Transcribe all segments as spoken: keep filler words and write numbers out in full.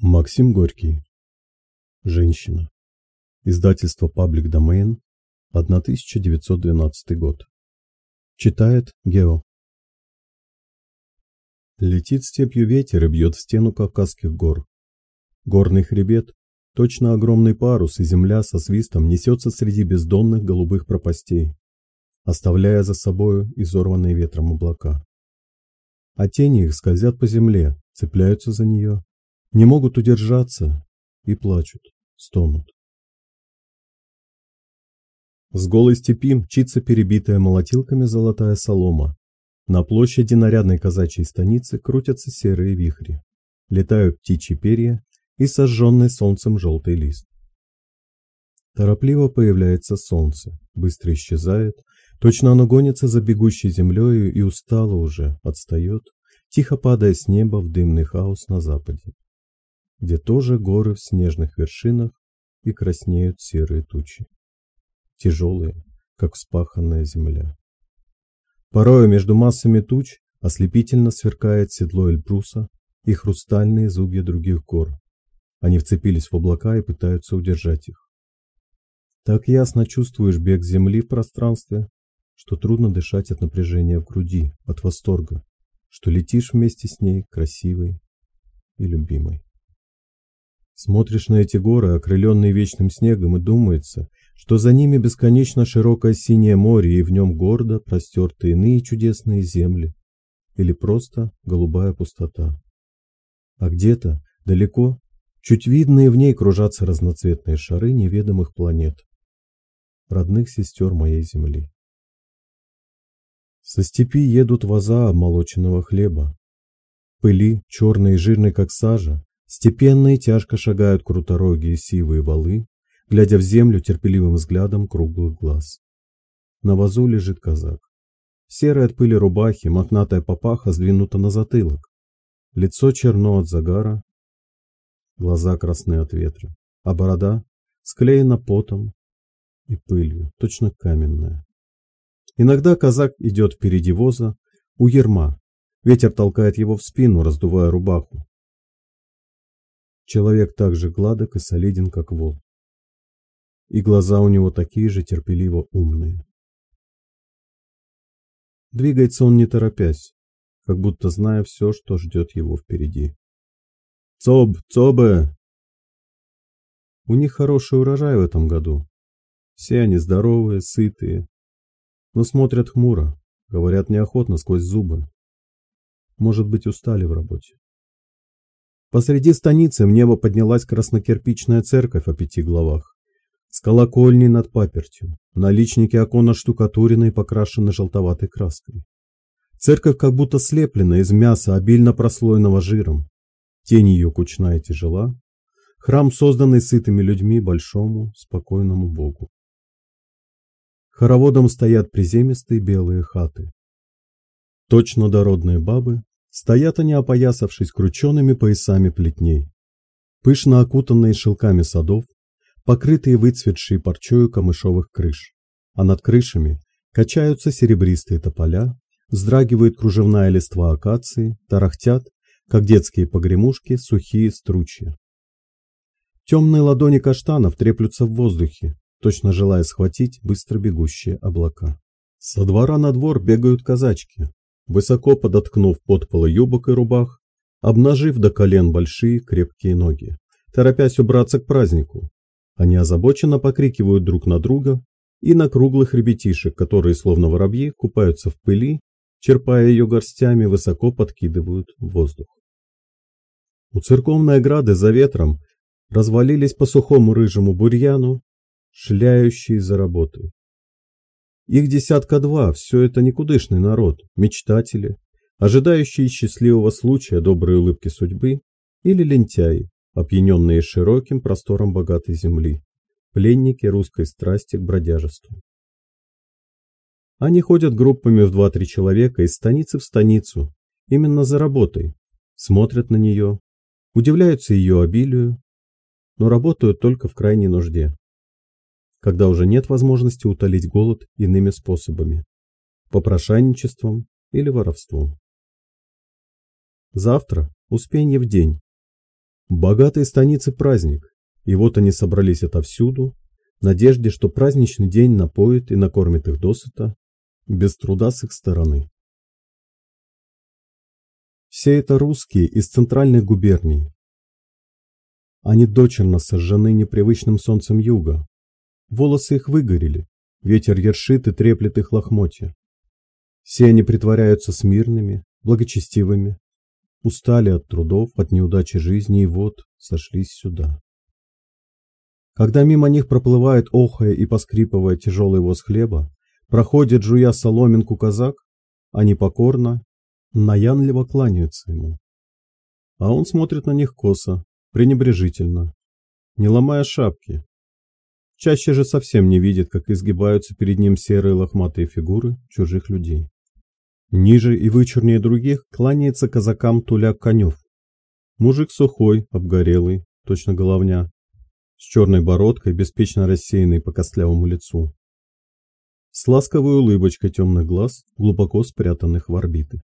Максим Горький. Женщина. Издательство Public Domain. тысяча девятьсот двенадцатый год. Читает Гео. Летит степью ветер и бьет в стену Кавказских гор. Горный хребет, точно огромный парус, и земля со свистом несется среди бездонных голубых пропастей, оставляя за собою изорванные ветром облака. А тени их скользят по земле, цепляются за нее, не могут удержаться и плачут, стонут. С голой степи мчится перебитая молотилками золотая солома. На площади нарядной казачьей станицы крутятся серые вихри, летают птичьи перья и сожженный солнцем желтый лист. Торопливо появляется солнце, быстро исчезает, точно оно гонится за бегущей землею и устало уже, отстает, тихо падая с неба в дымный хаос на западе, где тоже горы в снежных вершинах и краснеют серые тучи, тяжелые, как вспаханная земля. Порою между массами туч ослепительно сверкает седло Эльбруса и хрустальные зубья других гор. Они вцепились в облака и пытаются удержать их. Так ясно чувствуешь бег земли в пространстве, что трудно дышать от напряжения в груди, от восторга, что летишь вместе с ней, красивой и любимой. Смотришь на эти горы, окрыленные вечным снегом, и думается, что за ними бесконечно широкое синее море, и в нем гордо простерты иные чудесные земли, или просто голубая пустота. А где-то, далеко, чуть видные в ней кружатся разноцветные шары неведомых планет, родных сестер моей земли. Со степи едут воза обмолоченного хлеба. Пыли, черные и жирные, как сажа, степенно и тяжко шагают круторогие сивые валы, глядя в землю терпеливым взглядом круглых глаз. На возу лежит казак. Серая от пыли рубахи, мохнатая папаха сдвинута на затылок. Лицо черно от загара, глаза красны от ветра, а борода склеена потом и пылью, точно каменная. Иногда казак идет впереди воза, у ярма. Ветер толкает его в спину, раздувая рубаху. Человек так же гладок и солиден, как вол. И глаза у него такие же терпеливо умные. Двигается он не торопясь, как будто зная все, что ждет его впереди. «Цоб! Цобе!» У них хороший урожай в этом году. Все они здоровые, сытые, но смотрят хмуро, говорят неохотно сквозь зубы. Может быть, устали в работе. Посреди станицы в небо поднялась краснокирпичная церковь о пяти главах, с колокольней над папертью, наличники окон оштукатурены и покрашены желтоватой краской. Церковь как будто слеплена из мяса, обильно прослоенного жиром. Тень ее кучна и тяжела. Храм, созданный сытыми людьми большому, спокойному Богу. Хороводом стоят приземистые белые хаты. Точно дородные бабы стоят они, опоясавшись кручеными поясами плетней. Пышно окутанные шелками садов, покрытые выцветшей парчою камышовых крыш, а над крышами качаются серебристые тополя, вздрагивает кружевная листва акации, тарахтят, как детские погремушки, сухие стручья. Темные ладони каштанов треплются в воздухе, точно желая схватить быстро бегущие облака. Со двора на двор бегают казачки, высоко подоткнув подполы юбок и рубах, обнажив до колен большие крепкие ноги, торопясь убраться к празднику. Они озабоченно покрикивают друг на друга и на круглых ребятишек, которые, словно воробьи, купаются в пыли, черпая ее горстями, высоко подкидывают в воздух. У церковной ограды за ветром развалились по сухому рыжему бурьяну, шляющие за работой. Их десятка два, все это никудышный народ, мечтатели, ожидающие счастливого случая, доброй улыбки судьбы, или лентяи, опьяненные широким простором богатой земли, пленники русской страсти к бродяжеству. Они ходят группами в два-три человека из станицы в станицу, именно за работой, смотрят на нее, удивляются ее обилию, но работают только в крайней нужде, когда уже нет возможности утолить голод иными способами, попрошайничеством или воровством. Завтра Успеньев день. В богатой станице праздник, и вот они собрались отовсюду, в надежде, что праздничный день напоит и накормит их досыта, без труда с их стороны. Все это русские из центральных губерний. Они дочерно сожжены непривычным солнцем юга. Волосы их выгорели, ветер ершит и треплет их лохмотья. Все они притворяются смирными, благочестивыми, устали от трудов, от неудачи жизни и вот сошлись сюда. Когда мимо них проплывает, охая и поскрипывая тяжелый воз хлеба, проходит, жуя соломинку, казак, они покорно, наянливо кланяются ему. А он смотрит на них косо, пренебрежительно, не ломая шапки. Чаще же совсем не видит, как изгибаются перед ним серые лохматые фигуры чужих людей. Ниже и вычурнее других кланяется казакам Туляк Конев. Мужик сухой, обгорелый, точно головня, с черной бородкой, беспечно рассеянной по костлявому лицу, с ласковой улыбочкой темных глаз, глубоко спрятанных в орбиты.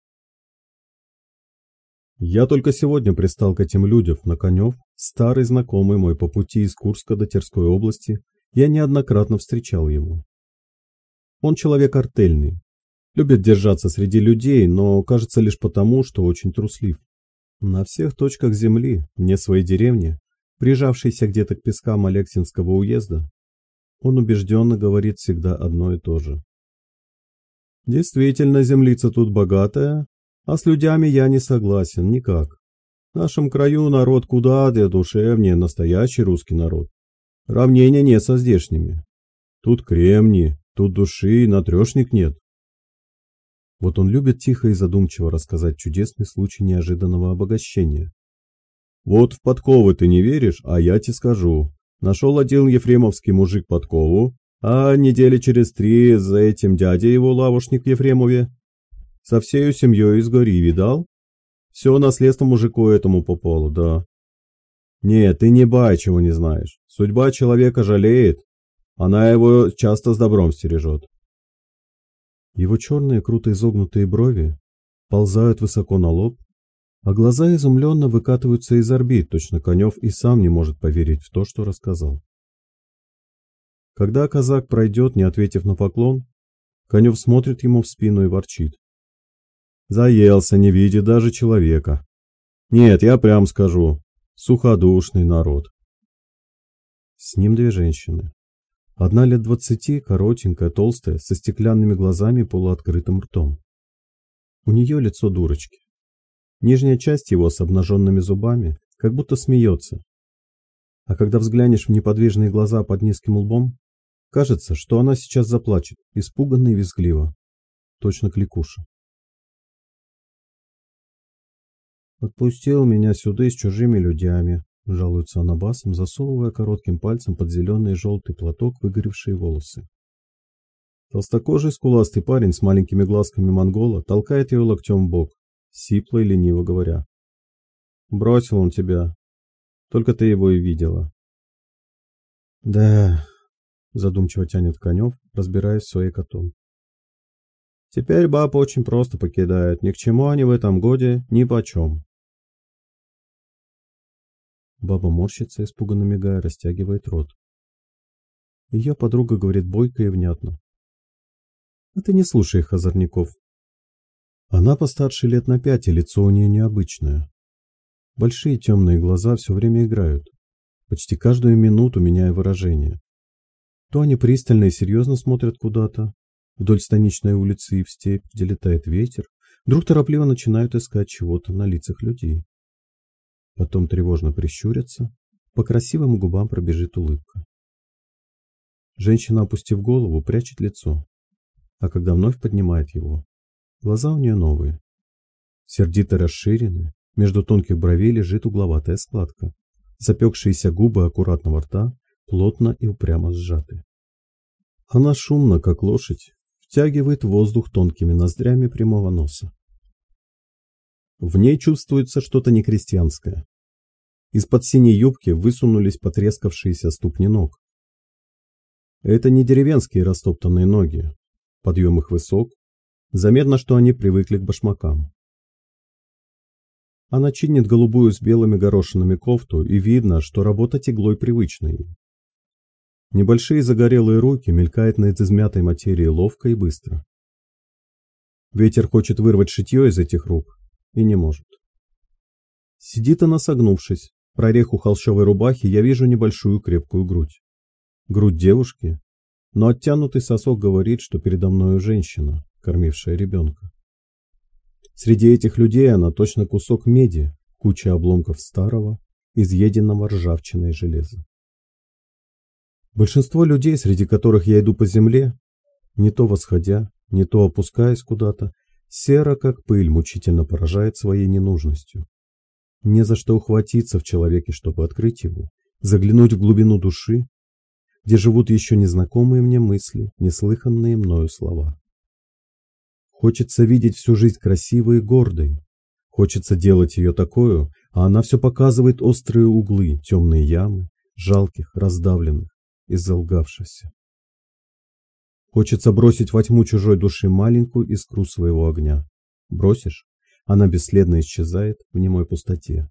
Я только сегодня пристал к этим людям на Конев, старый знакомый мой по пути из Курска до Терской области, я неоднократно встречал его. Он человек артельный, любит держаться среди людей, но кажется лишь потому, что очень труслив. На всех точках земли, вне своей деревни, прижавшийся где-то к пескам Алексинского уезда, он убежденно говорит всегда одно и то же. Действительно, землица тут богатая, а с людьми я не согласен никак. В нашем краю народ куда душевнее, настоящий русский народ. Равнения нет со здешними. Тут кремни, тут души, на трешник нет. Вот он любит тихо и задумчиво рассказать чудесный случай неожиданного обогащения. Вот в подковы ты не веришь, а я тебе скажу. Нашел один ефремовский мужик подкову, а недели через три за этим дядя его лавошник в Ефремове со всею семьей из гори, видал? Все наследство мужику этому попало, да. Нет, ты не бай, чего не знаешь. Судьба человека жалеет, она его часто с добром стережет. Его черные круто изогнутые брови ползают высоко на лоб, а глаза изумленно выкатываются из орбит, точно Конев и сам не может поверить в то, что рассказал. Когда казак пройдет, не ответив на поклон, Конев смотрит ему в спину и ворчит. Заелся, не видит даже человека. Нет, я прям скажу, суходушный народ. С ним две женщины. Одна лет двадцати, коротенькая, толстая, со стеклянными глазами и полуоткрытым ртом. У нее лицо дурочки. Нижняя часть его с обнаженными зубами как будто смеется. А когда взглянешь в неподвижные глаза под низким лбом, кажется, что она сейчас заплачет, испуганно и визгливо, точно кликуша. «Отпустил меня сюда с чужими людьми», — жалуется она басом, засовывая коротким пальцем под зеленый и желтый платок выгоревшие волосы. Толстокожий скуластый парень с маленькими глазками монгола толкает ее локтем в бок, сипло и лениво говоря. «Бросил он тебя. Только ты его и видела». «Да», — задумчиво тянет Конев, разбираясь в своей котом. «Теперь баб очень просто покидают. Ни к чему они в этом годе ни почем». Баба морщится, испуганно мигая, растягивает рот. Ее подруга говорит бойко и внятно. «А ты не слушай их, озорников». Она постарше лет на пять, и лицо у нее необычное. Большие темные глаза все время играют, почти каждую минуту меняя выражение. То они пристально и серьезно смотрят куда-то, вдоль станичной улицы и в степь, где летает ветер, вдруг торопливо начинают искать чего-то на лицах людей. Потом тревожно прищурятся, по красивым губам пробежит улыбка. Женщина, опустив голову, прячет лицо, а когда вновь поднимает его, глаза у нее новые, сердито расширенные, между тонких бровей лежит угловатая складка, запекшиеся губы аккуратного рта плотно и упрямо сжаты. Она шумно, как лошадь, втягивает воздух тонкими ноздрями прямого носа. В ней чувствуется что-то некрестьянское. Из-под синей юбки высунулись потрескавшиеся ступни ног. Это не деревенские растоптанные ноги. Подъем их высок. Заметно, что они привыкли к башмакам. Она чинит голубую с белыми горошинами кофту, и видно, что работать иглой привычна ей. Небольшие загорелые руки мелькают над измятой материей ловко и быстро. Ветер хочет вырвать шитье из этих рук и не может. Сидит она согнувшись. В прореху холщовой рубахи я вижу небольшую крепкую грудь. Грудь девушки, но оттянутый сосок говорит, что передо мною женщина, кормившая ребенка. Среди этих людей она точно кусок меди, куча обломков старого, изъеденного ржавчиной железа. Большинство людей, среди которых я иду по земле, не то восходя, не то опускаясь куда-то, серо, как пыль, мучительно поражает своей ненужностью. Не за что ухватиться в человеке, чтобы открыть его, заглянуть в глубину души, где живут еще незнакомые мне мысли, неслыханные мною слова. Хочется видеть всю жизнь красивой и гордой. Хочется делать ее такую, а она все показывает острые углы, темные ямы, жалких, раздавленных и залгавшихся. Хочется бросить во тьму чужой души маленькую искру своего огня. Бросишь, она бесследно исчезает в немой пустоте.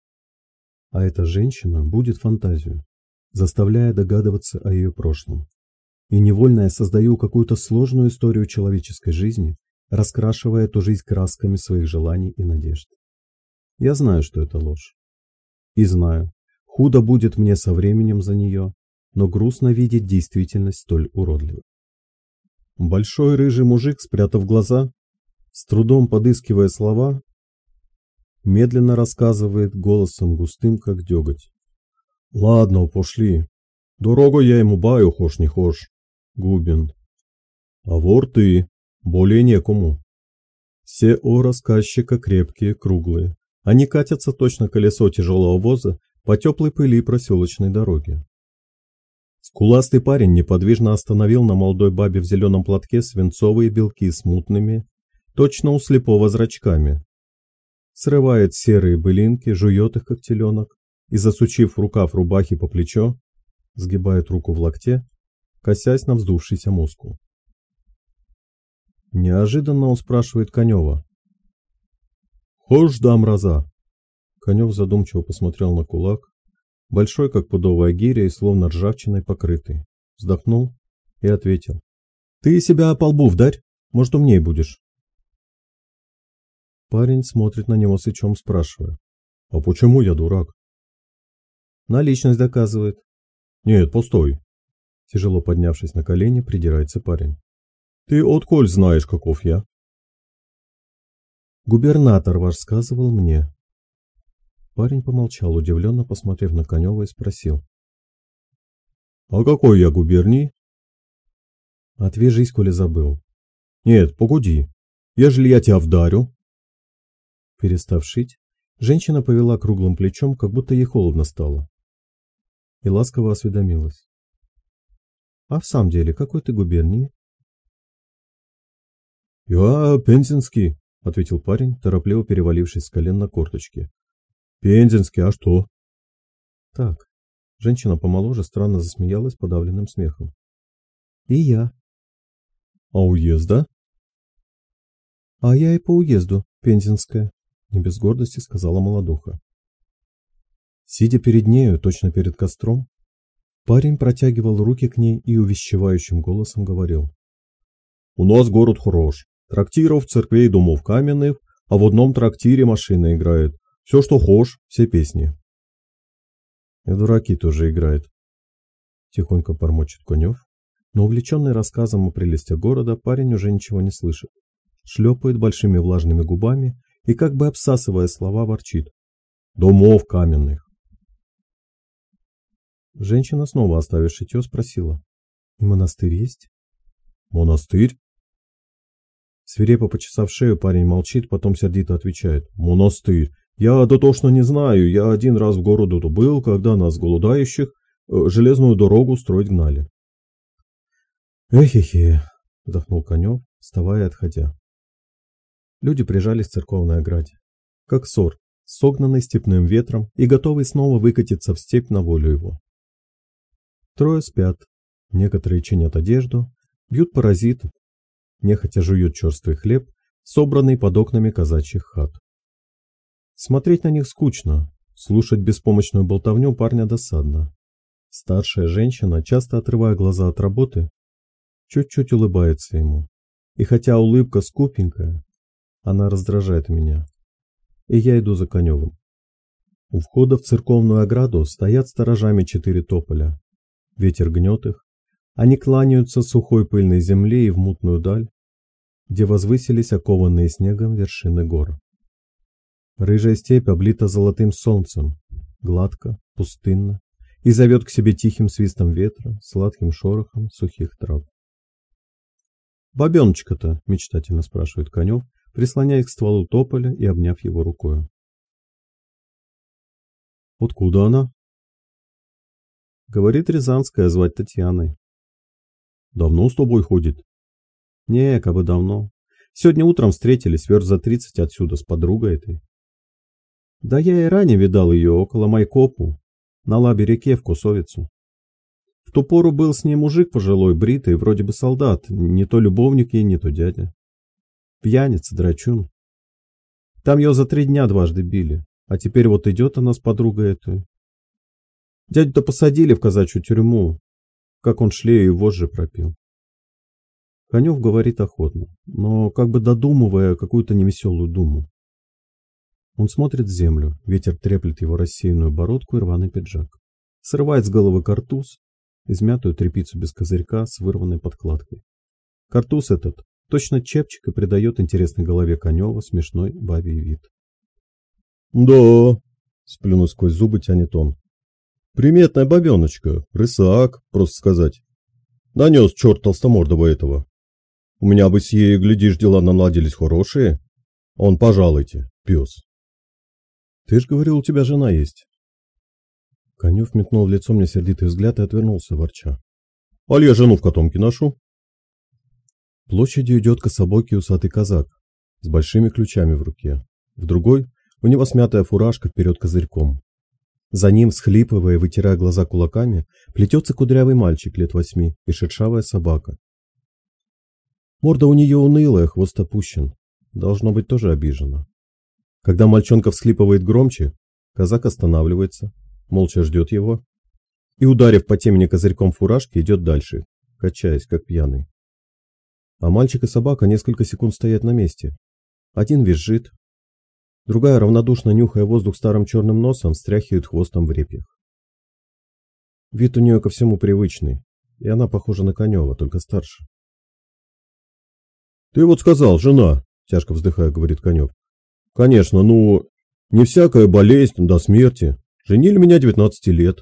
А эта женщина будет фантазию, заставляя догадываться о ее прошлом. И невольно я создаю какую-то сложную историю человеческой жизни, раскрашивая эту жизнь красками своих желаний и надежд. Я знаю, что это ложь. И знаю, худо будет мне со временем за нее, но грустно видеть действительность столь уродливой. Большой рыжий мужик, спрятав глаза, с трудом подыскивая слова, медленно рассказывает голосом густым, как деготь. «Ладно, пошли. Дорогу я ему баю, хошь не хошь, Губин. А вор ты, более некому». Все о рассказчика крепкие, круглые. Они катятся точно колесо тяжелого воза по теплой пыли проселочной дороги. Скуластый парень неподвижно остановил на молодой бабе в зеленом платке свинцовые белки с мутными, точно у слепого зрачками. Срывает серые былинки, жует их, как теленок, и, засучив рукав рубахи по плечо, сгибает руку в локте, косясь на вздувшийся мускул. Неожиданно он спрашивает Конева. «Хошь дам раза?» Конев задумчиво посмотрел на кулак, большой, как пудовая гиря и словно ржавчиной покрытый. Вздохнул и ответил. «Ты себя по лбу вдарь, может, умней будешь». Парень смотрит на него сычом, спрашивая. «А почему я дурак?» «Наличность доказывает». «Нет, постой». Тяжело поднявшись на колени, придирается парень. «Ты отколь знаешь, каков я?» «Губернатор ваш сказывал мне». Парень помолчал, удивленно посмотрев на Конева, и спросил. «А какой я губерний?» «Отвяжись, коли забыл». «Нет, погоди. Ежели я тебя вдарю?» Перестав шить, женщина повела круглым плечом, как будто ей холодно стало. И ласково осведомилась. «А в самом деле, какой ты губернии?» «Я пензенский», — ответил парень, торопливо перевалившись с колен на корточки. «Пензенский, а что?» «Так». Женщина помоложе странно засмеялась подавленным смехом. «И я». «А уезда?» «А я и по уезду, пензенская», — не без гордости сказала молодуха. Сидя перед нею, точно перед костром, парень протягивал руки к ней и увещевающим голосом говорил. «У нас город хорош. Трактиров, церквей, домов каменных, а в одном трактире машина играет. Все, что хошь, все песни». «И дураки тоже играют», — тихонько бормочет Конев, но увлеченный рассказом о прелестях города парень уже ничего не слышит. Шлепает большими влажными губами и, как бы обсасывая слова, ворчит. «Домов каменных». Женщина, снова оставив шитье, спросила. «И монастырь есть?» «Монастырь?» Свирепо почесав шею, парень молчит, потом сердито отвечает. «Монастырь. Я дотошно не знаю. Я один раз в городу был, когда нас, голодающих, железную дорогу строить гнали». «Эхе-хе», — вздохнул Конев, вставая и отходя. Люди прижались к церковной ограде, как сор, согнанный степным ветром и готовый снова выкатиться в степь на волю его. Трое спят, некоторые чинят одежду, бьют паразитов, нехотя жуют черствый хлеб, собранный под окнами казачьих хат. Смотреть на них скучно, слушать беспомощную болтовню парня досадно. Старшая женщина, часто отрывая глаза от работы, чуть-чуть улыбается ему. И хотя улыбка скупенькая, она раздражает меня. И я иду за Коневым. У входа в церковную ограду стоят сторожами четыре тополя. Ветер гнет их. Они кланяются сухой пыльной земле и в мутную даль, где возвысились окованные снегом вершины гор. Рыжая степь облита золотым солнцем, гладко, пустынно, и зовет к себе тихим свистом ветра, сладким шорохом сухих трав. «Бабеночка-то?» — мечтательно спрашивает Конев, прислоняясь к стволу тополя и обняв его рукою. «Откуда она?» «Говорит, рязанская, звать Татьяной». «Давно с тобой ходит?» «Не, кабы давно. Сегодня утром встретились, верст за тридцать отсюда, с подругой этой». «Да я и ранее видал ее около Майкопу, на Лабе-реке в Косовицу. В ту пору был с ней мужик пожилой, бритый, вроде бы солдат, не то любовник ей, не то дядя. Пьяница, драчун. Там ее за три дня дважды били, а теперь вот идет она с подругой этой. Дядю-то посадили в казачью тюрьму, как он шлею и вожжи пропил». Конев говорит охотно, но как бы додумывая какую-то невеселую думу. Он смотрит в землю, ветер треплет его рассеянную бородку и рваный пиджак. Срывает с головы картуз, измятую тряпицу без козырька с вырванной подкладкой. Картуз этот точно чепчик и придает интересной голове Конева смешной бабий вид. «Да», — сплюнув сквозь зубы, тянет он. «Приметная бабеночка, рысак, просто сказать. Нанес черт толстомордого этого. У меня бы с ей, глядишь, дела наладились хорошие. Он, пожалуйте, пес». «Ты ж говорил, у тебя жена есть». Конев метнул в лицо мне сердитый взгляд и отвернулся, ворча. «Аль я жену в котомке ношу?» Площадью идет кособокий усатый казак с большими ключами в руке. В другой у него смятая фуражка вперед козырьком. За ним, всхлипывая и вытирая глаза кулаками, плетется кудрявый мальчик лет восьми и шершавая собака. Морда у нее унылая, хвост опущен. Должно быть, тоже обижена. Когда мальчонка всхлипывает громче, казак останавливается, молча ждет его и, ударив по темени козырьком фуражки, идет дальше, качаясь, как пьяный. А мальчик и собака несколько секунд стоят на месте. Один визжит, другая, равнодушно нюхая воздух старым черным носом, стряхивает хвостом в репьях. Вид у нее ко всему привычный, и она похожа на Конева, только старше. «Ты вот сказал, жена», — тяжко вздыхая, говорит Конев. «Конечно, ну, не всякая болезнь до смерти. Женили меня девятнадцати лет».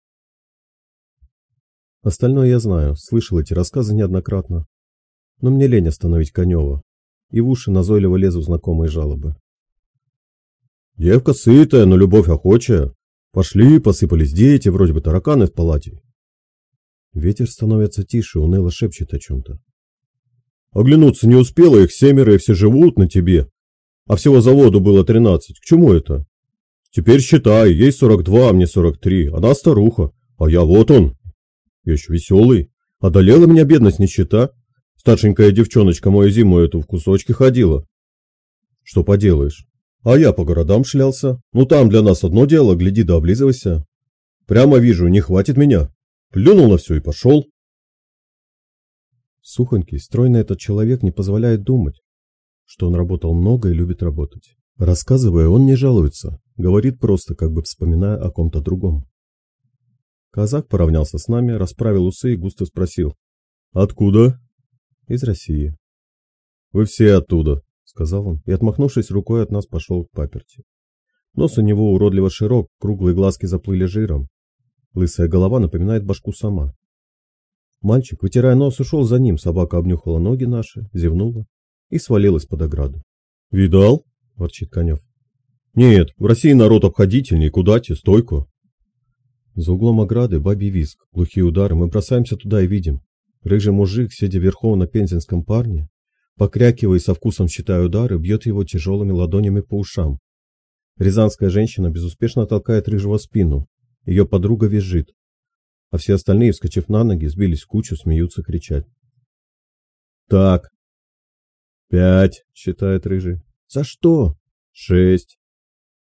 Остальное я знаю, слышал эти рассказы неоднократно. Но мне лень остановить Конева, и в уши назойливо лезут знакомые жалобы. «Девка сытая, но любовь охочая. Пошли, посыпались дети, вроде бы тараканы в палате». Ветер становится тише, уныло шепчет о чем-то. «Оглянуться не успела, их семеро, и все живут на тебе. А всего заводу было тринадцать. К чему это? Теперь считай, ей сорок два, а мне сорок три. Она старуха, а я вот он. Я еще веселый. Одолела меня бедность, нищета. Старшенькая девчоночка мою зиму эту в кусочки ходила. Что поделаешь? А я по городам шлялся. Ну там для нас одно дело, гляди да облизывайся. Прямо вижу, не хватит меня. Плюнул на все и пошел». Сухонький, стройный этот человек не позволяет думать, что он работал много и любит работать. Рассказывая, он не жалуется, говорит просто, как бы вспоминая о ком-то другом. Казак поравнялся с нами, расправил усы и густо спросил: «Откуда?» «Из России». «Вы все оттуда», — сказал он, и, отмахнувшись рукой, от нас пошел к паперти. Нос у него уродливо широк, круглые глазки заплыли жиром. Лысая голова напоминает башку сама. Мальчик, вытирая нос, ушел за ним, собака обнюхала ноги наши, зевнула и свалилась под ограду. «Видал?» — ворчит Конев. «Нет, в России народ обходительней, куда те, стойку». За углом ограды бабий визг, глухие удары, мы бросаемся туда и видим. Рыжий мужик, сидя верхом на пензенском парне, покрякивая и со вкусом считая удары, бьет его тяжелыми ладонями по ушам. Рязанская женщина безуспешно толкает рыжего в спину, ее подруга визжит, а все остальные, вскочив на ноги, сбились в кучу, смеются, кричат. «Так, пять», — считает рыжий. «За что?» «Шесть».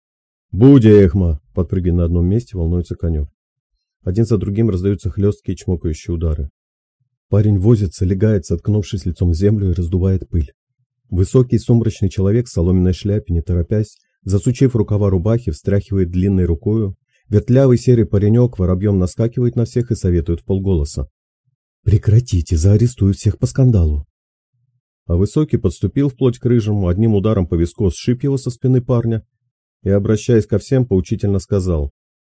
Будехма! Подпрыгивая на одном месте, волнуется Конев. Один за другим раздаются хлесткие чмокающие удары. Парень возится, легается, откнувшись лицом в землю, и раздувает пыль. Высокий сумрачный человек в соломенной шляпе, не торопясь, засучив рукава рубахи, встряхивает длинной рукою. Вертлявый серый паренек воробьем наскакивает на всех и советует вполголоса. «Прекратите, заарестую всех по скандалу». А Высокий подступил вплоть к Рыжему, одним ударом по виску сшиб его со спины парня и, обращаясь ко всем, поучительно сказал: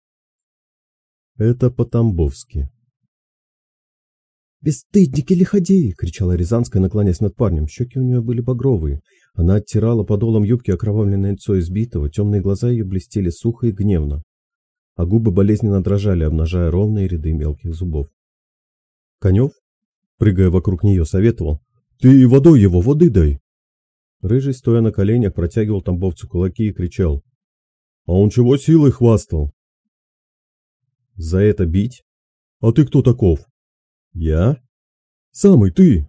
«Это по-тамбовски». «Бесстыдники лиходеи!» — кричала Рязанская, наклоняясь над парнем. Щеки у нее были багровые. Она оттирала подолом юбки окровавленное лицо избитого, темные глаза ее блестели сухо и гневно, а губы болезненно дрожали, обнажая ровные ряды мелких зубов. Конев, прыгая вокруг нее, советовал: «Ты водой его, воды дай!» Рыжий, стоя на коленях, протягивал тамбовцу кулаки и кричал: «А он чего силой хвастал?» «За это бить? А ты кто таков?» «Я? Самый ты!»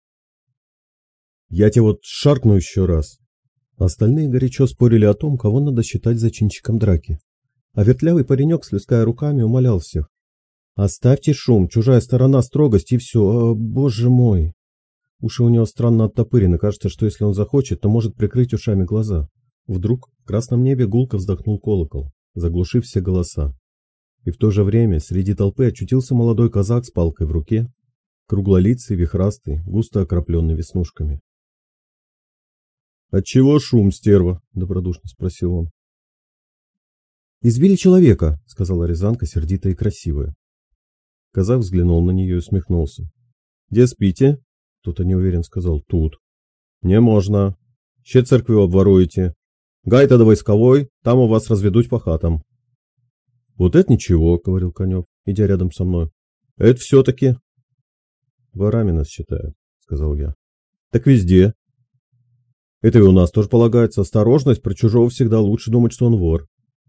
«Я тебе вот шаркну еще раз!» Остальные горячо спорили о том, кого надо считать зачинщиком драки. А вертлявый паренек, слеская руками, умолял всех: «Оставьте шум, чужая сторона, строгость и все, а, боже мой!» Уши у него странно оттопырены, кажется, что если он захочет, то может прикрыть ушами глаза. Вдруг в красном небе гулко вздохнул колокол, заглушив все голоса. И в то же время среди толпы очутился молодой казак с палкой в руке, круглолицый, вихрастый, густо окропленный веснушками. «Отчего шум, стерва?» — добродушно спросил он. «Избили человека», — сказала Рязанка, сердитая и красивая. Казак взглянул на нее и усмехнулся. «Где спите?» — кто-то неуверен сказал. «Тут». «Не можно. Ще церкви обворуете. Гай-то до войсковой, там у вас разведуть по хатам». «Вот это ничего», — говорил Конев, идя рядом со мной. «Это все-таки...» «Ворами нас считают», — сказал я. «Так везде. Это и у нас тоже полагается. Осторожность, про чужого всегда лучше думать, что он вор».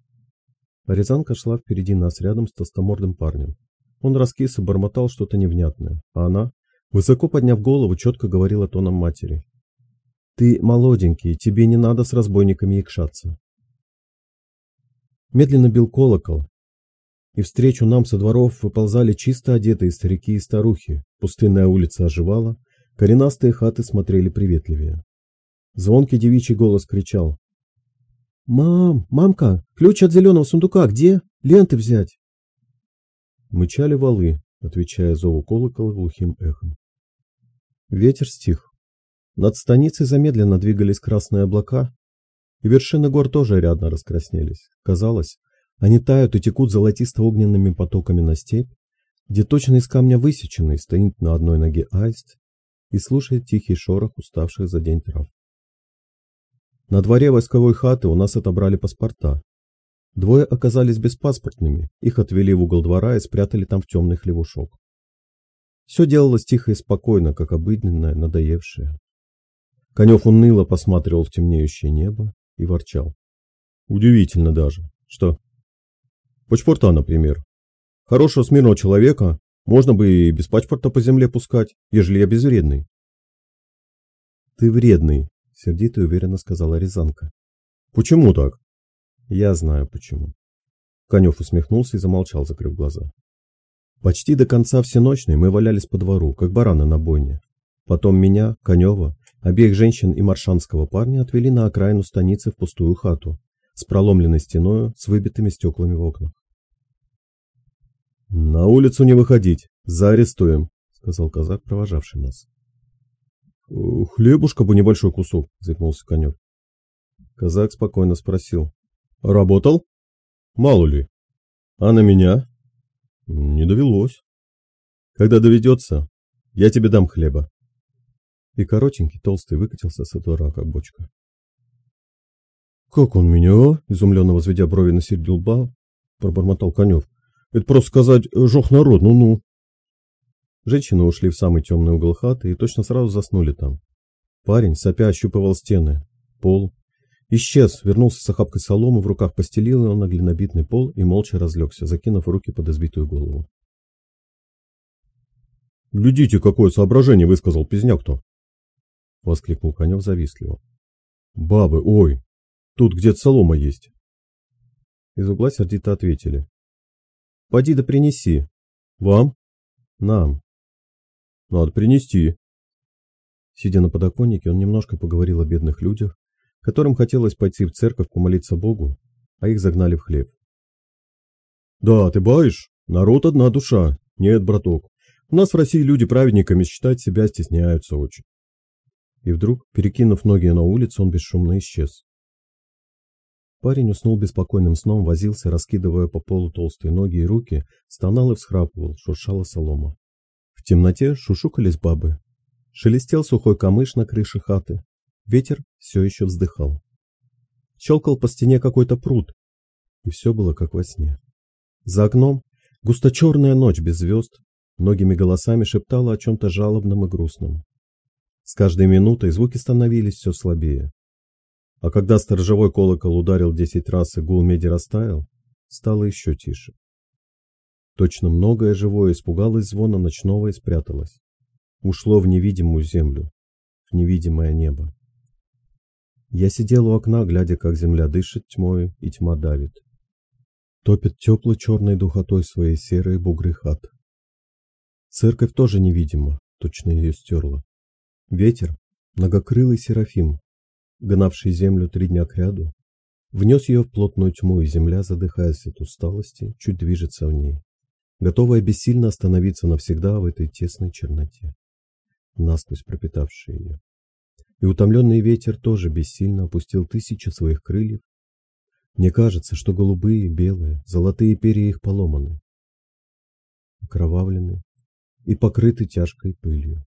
А Рязанка шла впереди нас рядом с толстомордым парнем. Он раскис и бормотал что-то невнятное, а она, высоко подняв голову, четко говорила тоном матери: «Ты молоденький, тебе не надо с разбойниками якшаться». Медленно бил колокол, и встречу нам со дворов выползали чисто одетые старики и старухи. Пустынная улица оживала, коренастые хаты смотрели приветливее. Звонкий девичий голос кричал: «Мам, мамка, ключ от зеленого сундука где? Ленты взять!» Мычали валы, отвечая зову колокола глухим эхом. Ветер стих. Над станицей замедленно двигались красные облака, и вершины гор тоже рядно раскраснелись. Казалось, они тают и текут золотисто-огненными потоками на степь, где точно из камня высеченный стоит на одной ноге аист и слушает тихий шорох уставших за день трав. На дворе войсковой хаты у нас отобрали паспорта. Двое оказались беспаспортными, их отвели в угол двора и спрятали там в темный хлевушок. Все делалось тихо и спокойно, как обыденное, надоевшее. Конев уныло посматривал в темнеющее небо и ворчал. «Удивительно даже. Что? Паспорта, например. Хорошего смирного человека можно бы и без паспорта по земле пускать, ежели я безвредный». «Ты вредный», — сердито и уверенно сказала Рязанка. «Почему так?» «Я знаю, почему». Конев усмехнулся и замолчал, закрыв глаза. Почти до конца всеночной мы валялись по двору, как бараны на бойне. Потом меня, Конева, обеих женщин и маршанского парня отвели на окраину станицы в пустую хату с проломленной стеною, с выбитыми стеклами в окнах. «На улицу не выходить, заарестуем», — сказал казак, провожавший нас. «Хлебушка бы небольшой кусок», — заикнулся Конев. Казак спокойно спросил: «Работал? Мало ли. А на меня?» «Не довелось. Когда доведется, я тебе дам хлеба». И коротенький, толстый выкатился со двора, как бочка. «Как он меня?» — изумленно возведя брови на середь лба, пробормотал Конев. «Это просто сказать, жох народ, ну-ну». Женщины ушли в самый темный угол хаты и точно сразу заснули там. Парень, сопя, ощупывал стены, пол. Исчез, вернулся с охапкой соломы, в руках постелил он на глинобитный пол и молча разлегся, закинув руки под избитую голову. «Глядите, какое соображение высказал Пизняк-то!» — воскликнул Конев завистливо. «Бабы, ой, тут где-то солома есть». Из угла сердито ответили. Поди да принеси. Вам? Нам. Надо принести. Сидя на подоконнике, он немножко поговорил о бедных людях, которым хотелось пойти в церковь помолиться Богу, а их загнали в хлеб. Да, ты баишь? Народ одна душа. Нет, браток, у нас в России люди праведниками считать себя стесняются очень. И вдруг, перекинув ноги на улицу, он бесшумно исчез. Парень уснул беспокойным сном, возился, раскидывая по полу толстые ноги и руки, стонал и всхрапывал, шуршала солома. В темноте шушукались бабы. Шелестел сухой камыш на крыше хаты. Ветер все еще вздыхал. Щелкал по стене какой-то пруд. И все было как во сне. За окном густо-черная ночь без звезд многими голосами шептала о чем-то жалобном и грустном. С каждой минутой звуки становились все слабее. А когда сторожевой колокол ударил десять раз и гул меди растаял, стало еще тише. Точно многое живое испугалось звона ночного и спряталось. Ушло в невидимую землю, в невидимое небо. Я сидел у окна, глядя, как земля дышит тьмой и тьма давит. Топит теплой черной духотой свои серые бугры хат. Церковь тоже невидима, точно ее стерла. Ветер, многокрылый серафим, гнавший землю три дня кряду, внес ее в плотную тьму, и земля, задыхаясь от усталости, чуть движется в ней, готовая бессильно остановиться навсегда в этой тесной черноте, насквозь пропитавшей ее. И утомленный ветер тоже бессильно опустил тысячи своих крыльев. Мне кажется, что голубые, белые, золотые перья их поломаны, окровавлены и покрыты тяжкой пылью.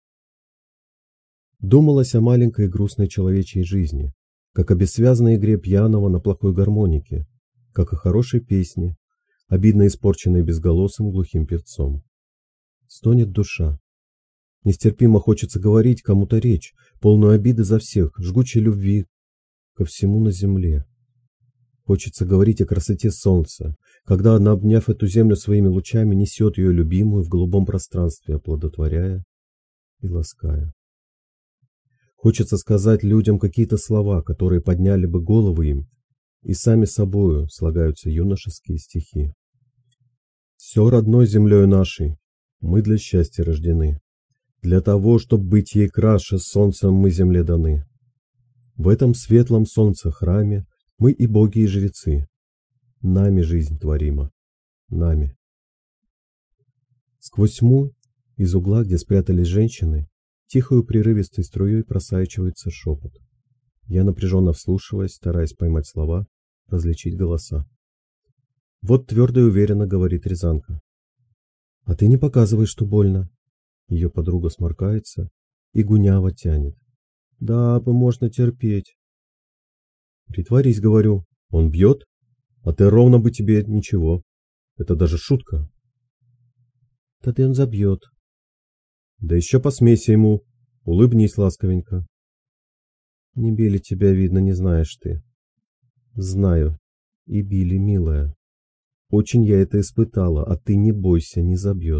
Думалось о маленькой грустной человечьей жизни, как о бессвязной игре пьяного на плохой гармонике, как о хорошей песне, обидно испорченной безголосым глухим певцом. Стонет душа. Нестерпимо хочется говорить кому-то речь, полную обиды за всех, жгучей любви ко всему на земле. Хочется говорить о красоте солнца, когда она, обняв эту землю своими лучами, несет ее любимую в голубом пространстве, оплодотворяя и лаская. Хочется сказать людям какие-то слова, которые подняли бы головы им, и сами собою слагаются юношеские стихи. Все родной землею нашей мы для счастья рождены, для того, чтоб быть ей краше, солнцем мы земле даны. В этом светлом солнце храме мы и боги, и жрецы, нами жизнь творима, нами. Сквозь тьму из угла, где спрятались женщины, тихою прерывистой струей просачивается шепот. Я напряженно вслушиваясь, стараясь поймать слова, различить голоса. Вот твердо и уверенно говорит Рязанка. А ты не показывай, что больно. Ее подруга сморкается и гуняво тянет. Да, бы можно терпеть. Притворись, говорю, он бьет, а ты ровно бы тебе ничего. Это даже шутка. Тогда он забьет. Да еще посмейся ему, улыбнись ласковенько. Не били тебя, видно, не знаешь ты. Знаю, и били, милая. Очень я это испытала, а ты не бойся, не забьет.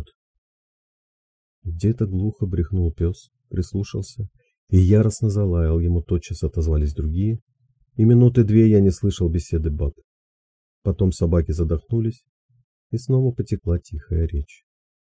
Где-то глухо брехнул пес, прислушался и яростно залаял, ему тотчас отозвались другие, и минуты две я не слышал беседы баб. Потом собаки задохнулись, и снова потекла тихая речь.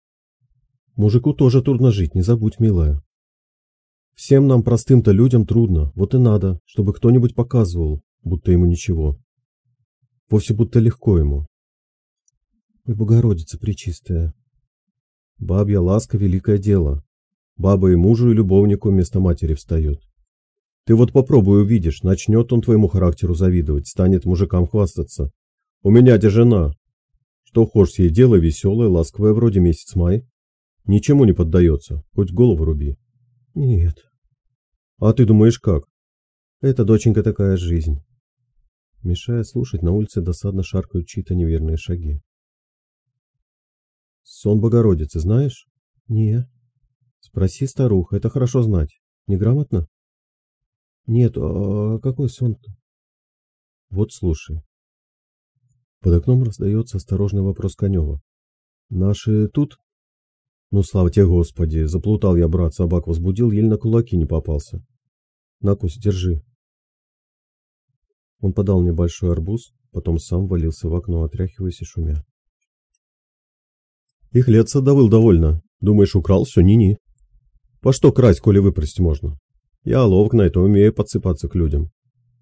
Мужику тоже трудно жить, не забудь, милая. Всем нам, простым-то людям, трудно, вот и надо, чтобы кто-нибудь показывал, будто ему ничего. Вовсе будто легко ему. Ой, Богородица пречистая. Бабья ласка — великое дело. Баба и мужу, и любовнику вместо матери встает. Ты вот попробуй увидишь, начнет он твоему характеру завидовать, станет мужикам хвастаться. У меня где жена? Что хочешь ей дело веселое, ласковое, вроде месяц май. Ничему не поддается, хоть голову руби. Нет. А ты думаешь как? Это, доченька, такая жизнь. Мешая слушать, на улице досадно шаркают чьи-то неверные шаги. Сон Богородицы знаешь? Не. Спроси старуха, это хорошо знать. Неграмотно? Нет, а какой сон-то? Вот слушай. Под окном раздается осторожный вопрос Конева. Наши тут? Ну, слава тебе, Господи, заплутал я, брат, собак возбудил, еле на кулаки не попался. На, Кость, держи. Он подал мне большой арбуз, потом сам валился в окно, отряхиваясь и шумя. Их летца давыл довольно. Думаешь, украл все? Ни-ни. По что красть, коли выпросить можно? Я ловок на это, умею подсыпаться к людям.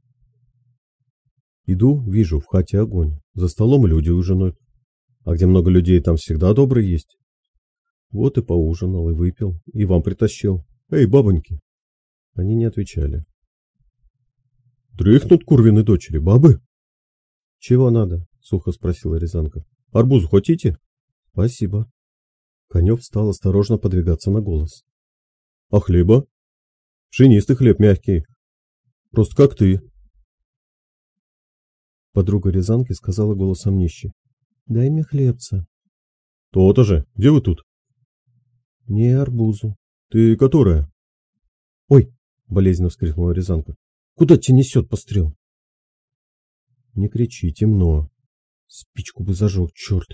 Иду, вижу, в хате огонь. За столом люди ужинают. А где много людей, там всегда добрый есть. Вот и поужинал, и выпил, и вам притащил. Эй, бабоньки! Они не отвечали. Дрыхнут курвины дочери, бабы? Чего надо? Сухо спросила Рязанка. Арбузу хотите? Спасибо. Конев стал осторожно подвигаться на голос. А хлеба? Пшенистый хлеб, мягкий. Просто как ты. Подруга Рязанки сказала голосом нищей. Дай мне хлебца. То-то же. Где вы тут? Не арбузу. Ты которая? Ой, болезненно вскрикнула Рязанка. Куда тебя несет пострел? Не кричи, темно. Спичку бы зажег, черт.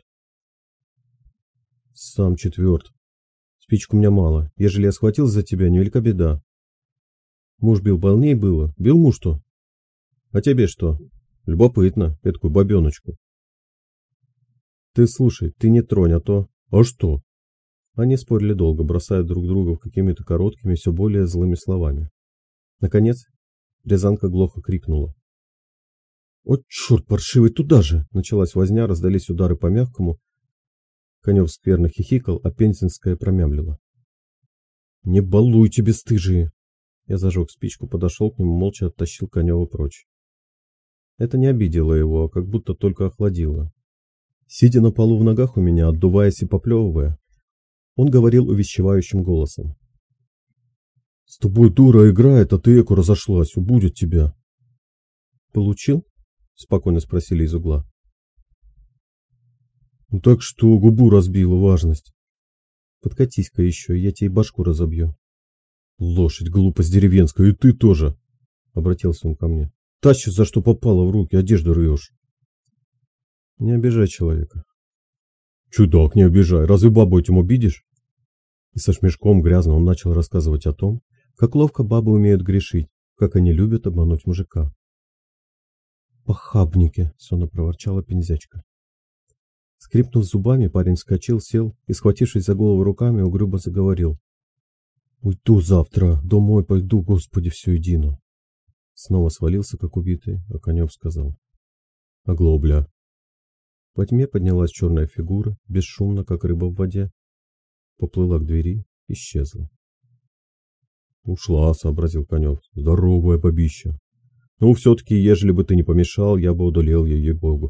Сам четверт. Спичку у меня мало. Ежели я схватил за тебя, невелика беда. Муж бил, больней было. Бил муж-то? А тебе что? Любопытно, эткую бабеночку. Ты слушай, ты не тронь, а то... А что? Они спорили долго, бросая друг друга какими-то короткими, все более злыми словами. Наконец, Рязанка глухо крикнула. «О, черт паршивый, туда же!» Началась возня, раздались удары по мягкому. Конев скверно хихикал, а Пензенская промямлила. «Не балуйте, бесстыжие!» Я зажег спичку, подошел к нему, молча оттащил Конева прочь. Это не обидело его, а как будто только охладило. Сидя на полу в ногах у меня, отдуваясь и поплевывая, он говорил увещевающим голосом. «С тобой дура играет, а ты эко разошлась, убудет тебя». «Получил?» — спокойно спросили из угла. «Ну так что, губу разбила, важность. Подкатись-ка еще, я тебе башку разобью». «Лошадь, глупость деревенская, и ты тоже!» — обратился он ко мне. «Тащишь, за что попало в руки, одежду рвешь». «Не обижай человека». «Чудак, не обижай, разве бабу этим обидишь?» И со смешком грязно он начал рассказывать о том, как ловко бабы умеют грешить, как они любят обмануть мужика. «Похабники!» — сонно проворчала Пензячка. Скрипнув зубами, парень вскочил, сел и, схватившись за голову руками, угрюмо заговорил. «Уйду завтра, домой пойду, Господи, все едино». Снова свалился, как убитый, а Конев сказал. «Оглобля». Во тьме поднялась черная фигура, бесшумно, как рыба в воде. Поплыла к двери, исчезла. «Ушла», — сообразил Конев. «Здоровая бабища. Ну, все-таки, ежели бы ты не помешал, я бы удалил ее, ей-богу».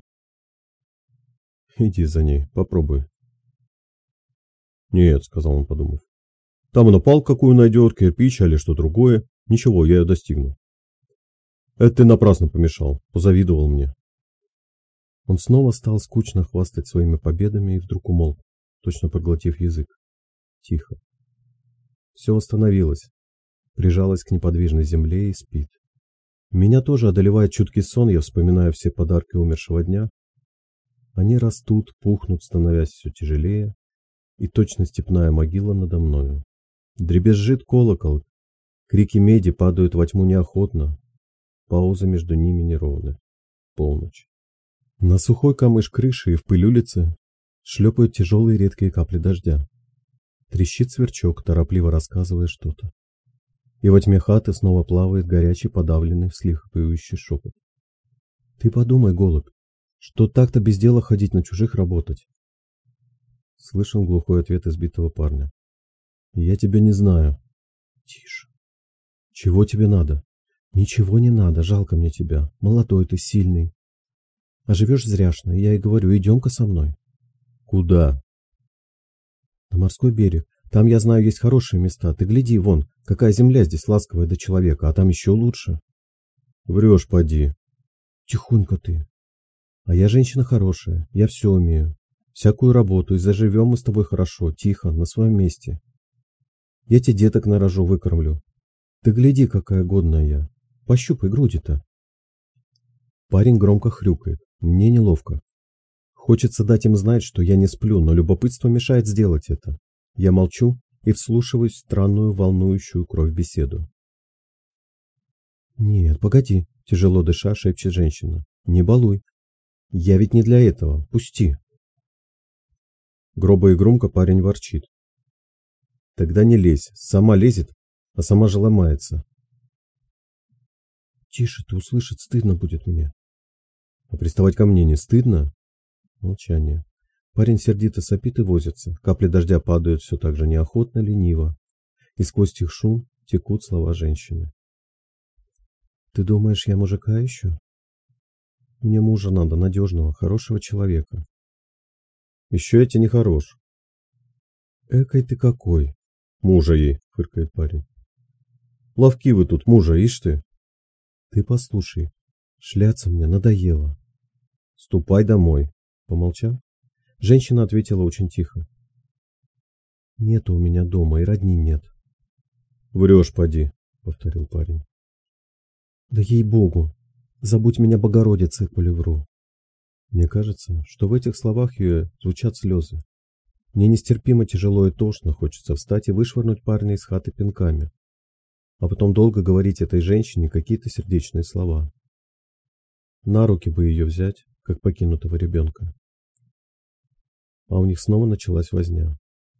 «Иди за ней, попробуй». «Нет», — сказал он, подумав. «Там она палку какую найдет, кирпич или что другое. Ничего, я ее достигну». «Это ты напрасно помешал, позавидовал мне». Он снова стал скучно хвастать своими победами и вдруг умолк, точно проглотив язык. Тихо. Все остановилось, прижалось к неподвижной земле и спит. Меня тоже одолевает чуткий сон, я вспоминаю все подарки умершего дня. Они растут, пухнут, становясь все тяжелее, и точно степная могила надо мною. Дребезжит колокол, крики меди падают во тьму неохотно, пауза между ними неровная. Полночь. На сухой камыш крыши и в пыль улицы шлепают тяжелые редкие капли дождя. Трещит сверчок, торопливо рассказывая что-то. И во тьме хаты снова плавает горячий, подавленный, вслихпающий шепот. «Ты подумай, голубь, что так-то без дела ходить, на чужих работать?» Слышал глухой ответ избитого парня. «Я тебя не знаю». «Тише». «Чего тебе надо?» «Ничего не надо, жалко мне тебя. Молодой ты, сильный. А живешь зряшно, я и говорю, идем-ка со мной». «Куда?» «На морской берег. Там, я знаю, есть хорошие места. Ты гляди, вон, какая земля здесь ласковая до человека, а там еще лучше». «Врешь, поди». «Тихонько ты. А я женщина хорошая, я все умею. Всякую работу, и заживем мы с тобой хорошо, тихо, на своем месте. Я тебе деток нарожу, выкормлю. Ты гляди, какая годная я. Пощупай груди-то». Парень громко хрюкает. Мне неловко. Хочется дать им знать, что я не сплю, но любопытство мешает сделать это. Я молчу и вслушиваюсь в странную, волнующую кровь беседу. «Нет, погоди», — тяжело дыша шепчет женщина. «Не балуй. Я ведь не для этого. Пусти. Грубо и громко парень ворчит. Тогда не лезь. Сама лезет, а сама же ломается. Тише, ты услышать стыдно будет мне. А приставать ко мне не стыдно? Молчание. Парень сердито сопит и возится. Капли дождя падают все так же неохотно, лениво. И сквозь их шум текут слова женщины. Ты думаешь, я мужика ищу? Мне мужа надо, надежного, хорошего человека. Еще я тебе не хорош. Экой ты какой? Мужа ей, фыркает парень. Ловки вы тут, мужа, ишь ты. Ты послушай, шляться мне надоело. Ступай домой. Помолчав, женщина ответила очень тихо. Нету у меня дома и родни нет. Врешь, поди, повторил парень. Да ей-богу, забудь меня, Богородица, коли вру. Мне кажется, что в этих словах ее звучат слезы. Мне нестерпимо тяжело и тошно, хочется встать и вышвырнуть парня из хаты пинками, а потом долго говорить этой женщине какие-то сердечные слова. На руки бы ее взять, как покинутого ребенка. А у них снова началась возня.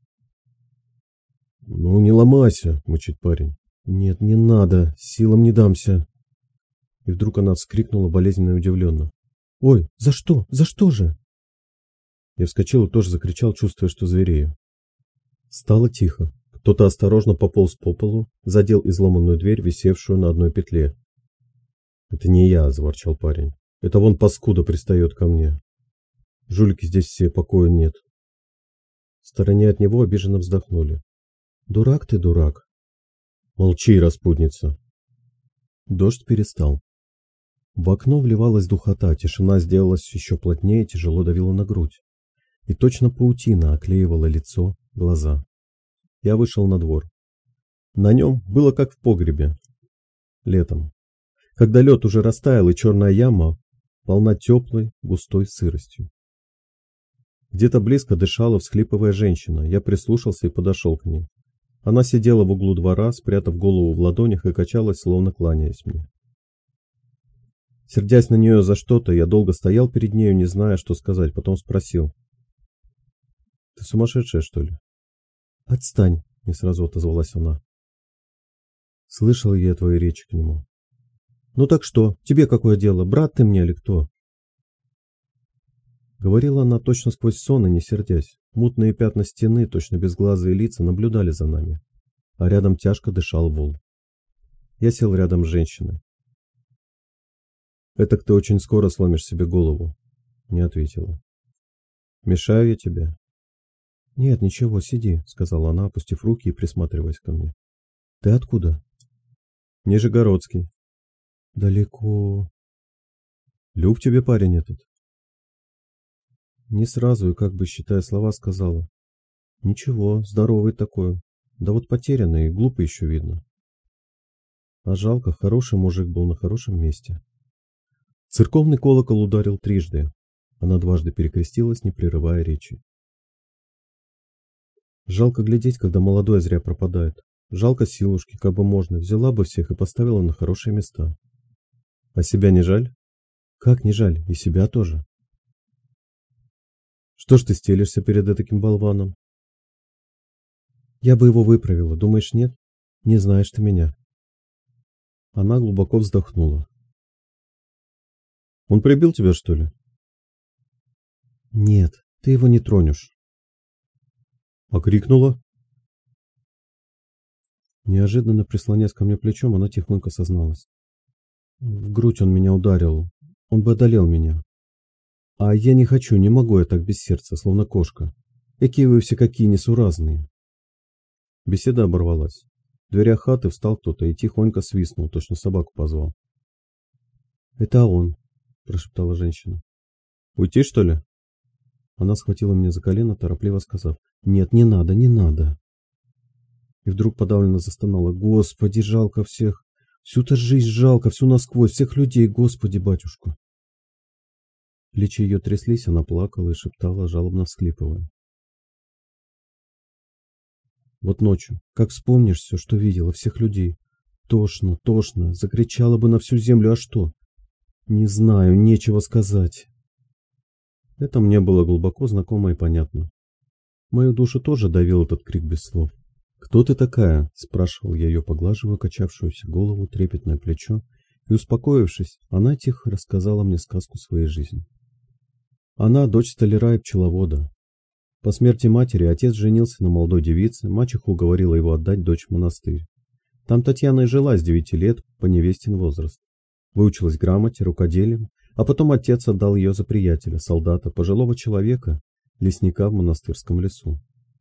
«Ну, не ломайся», — мычит парень. «Нет, не надо, силам не дамся». И вдруг она вскрикнула болезненно и удивленно. «Ой, за что? За что же?» Я вскочил и тоже закричал, чувствуя, что зверею. Стало тихо. Кто-то осторожно пополз по полу, задел изломанную дверь, висевшую на одной петле. «Это не я», — заворчал парень. «Это вон паскуда пристает ко мне. Жулики здесь все, покоя нет». В стороне от него обиженно вздохнули. «Дурак ты, дурак». «Молчи, распутница». Дождь перестал. В окно вливалась духота, тишина сделалась еще плотнее, тяжело давила на грудь. И точно паутина оклеивала лицо, глаза. Я вышел на двор. На нем было как в погребе. Летом. Когда лед уже растаял, и черная яма полна теплой, густой сыростью. Где-то близко дышала, всхлипывая женщина. Я прислушался и подошел к ней. Она сидела в углу двора, спрятав голову в ладонях и качалась, словно кланяясь мне. Сердясь на нее за что-то, я долго стоял перед нею, не зная, что сказать, потом спросил. «Ты сумасшедшая, что ли?» «Отстань», — не сразу отозвалась она. Слышал я твои речи к нему. «Ну так что, тебе какое дело, брат ты мне или кто?» Говорила она точно сквозь сон и не сердясь. Мутные пятна стены, точно безглазые лица наблюдали за нами, а рядом тяжко дышал вол. Я сел рядом с женщиной. «Этак ты очень скоро сломишь себе голову», — не ответила. «Мешаю я тебе?» «Нет, ничего, сиди», — сказала она, опустив руки и присматриваясь ко мне. «Ты откуда?» «Нижегородский». «Далеко». «Люб тебе парень этот?» Не сразу и как бы считая слова сказала. «Ничего, здоровый такой, да вот потерянный и глупый еще видно». А жалко, хороший мужик был на хорошем месте. Церковный колокол ударил трижды. Она дважды перекрестилась, не прерывая речи. Жалко глядеть, когда молодой зря пропадает. Жалко силушки, как бы можно, взяла бы всех и поставила на хорошие места. А себя не жаль? Как не жаль? И себя тоже. Что ж ты стелишься перед этаким болваном? Я бы его выправила, думаешь, нет? Не знаешь ты меня. Она глубоко вздохнула. Он прибил тебя, что ли? Нет, ты его не тронешь. А крикнула? Неожиданно прислонясь ко мне плечом, она тихонько созналась. В грудь он меня ударил. Он бы одолел меня. А я не хочу, не могу я так без сердца, словно кошка. Какие вы все какие несуразные. Беседа оборвалась. В дверях хаты встал кто-то и тихонько свистнул, точно собаку позвал. «Это он», — прошептала женщина. «Уйти, что ли?» Она схватила меня за колено, торопливо сказав: «Нет, не надо, не надо». И вдруг подавленно застонала: «Господи, жалко всех! Всю-то жизнь жалко, всю насквозь, всех людей, Господи, батюшку!» Плечи ее тряслись, она плакала и шептала, жалобно всхлипывая. Вот ночью, как вспомнишь все, что видела, всех людей, тошно, тошно, закричала бы на всю землю, а что? Не знаю, нечего сказать. Это мне было глубоко знакомо и понятно. Мою душу тоже давил этот крик без слов. «Кто ты такая?» – спрашивал я ее, поглаживая качавшуюся голову, трепетное плечо, и, успокоившись, она тихо рассказала мне сказку своей жизни. Она дочь столяра и пчеловода. По смерти матери отец женился на молодой девице, мачеха уговорила его отдать дочь в монастырь. Там Татьяна и жила с девяти лет по невестин возраст. Выучилась грамоте, рукоделием, а потом отец отдал ее за приятеля, солдата, пожилого человека, лесника в монастырском лесу.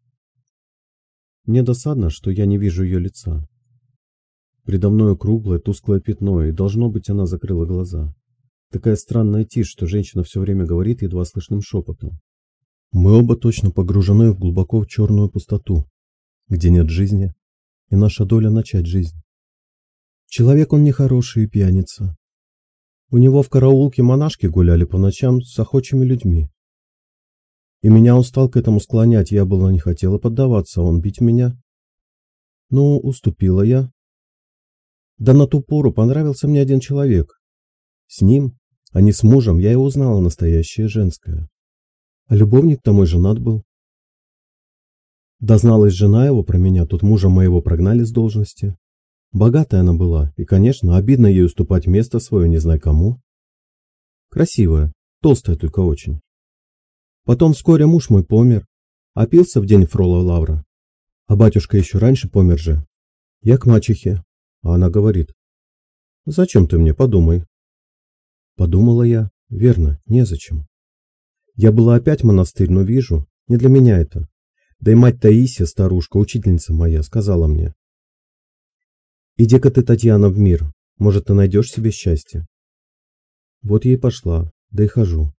Мне досадно, что я не вижу ее лица. Предо мною круглое, тусклое пятно, и, должно быть, она закрыла глаза. Такая странная тишь, что женщина все время говорит едва слышным шепотом. Мы оба точно погружены в глубоко в черную пустоту, где нет жизни, и наша доля начать жизнь. Человек он нехороший и пьяница. У него в караулке монашки гуляли по ночам с охочими людьми. И меня он стал к этому склонять, я была не хотела поддаваться, а он бить меня. Ну, уступила я. Да на ту пору понравился мне один человек. С ним, а не с мужем, я и узнала настоящее женское. А любовник-то мой женат был. Дозналась жена его про меня, тут мужа моего прогнали с должности. Богатая она была, и, конечно, обидно ей уступать место свое не знаю кому. Красивая, толстая только очень. Потом вскоре муж мой помер, опился в день Фрола Лавра. А батюшка еще раньше помер же. Я к мачехе, а она говорит: «Зачем ты мне, подумай». Подумала я, верно, незачем. Я была опять в монастырь, но вижу, не для меня это. Да и мать Таисия, старушка, учительница моя, сказала мне: «Иди-ка ты, Татьяна, в мир, может, ты найдешь себе счастье». Вот я и пошла, да и хожу.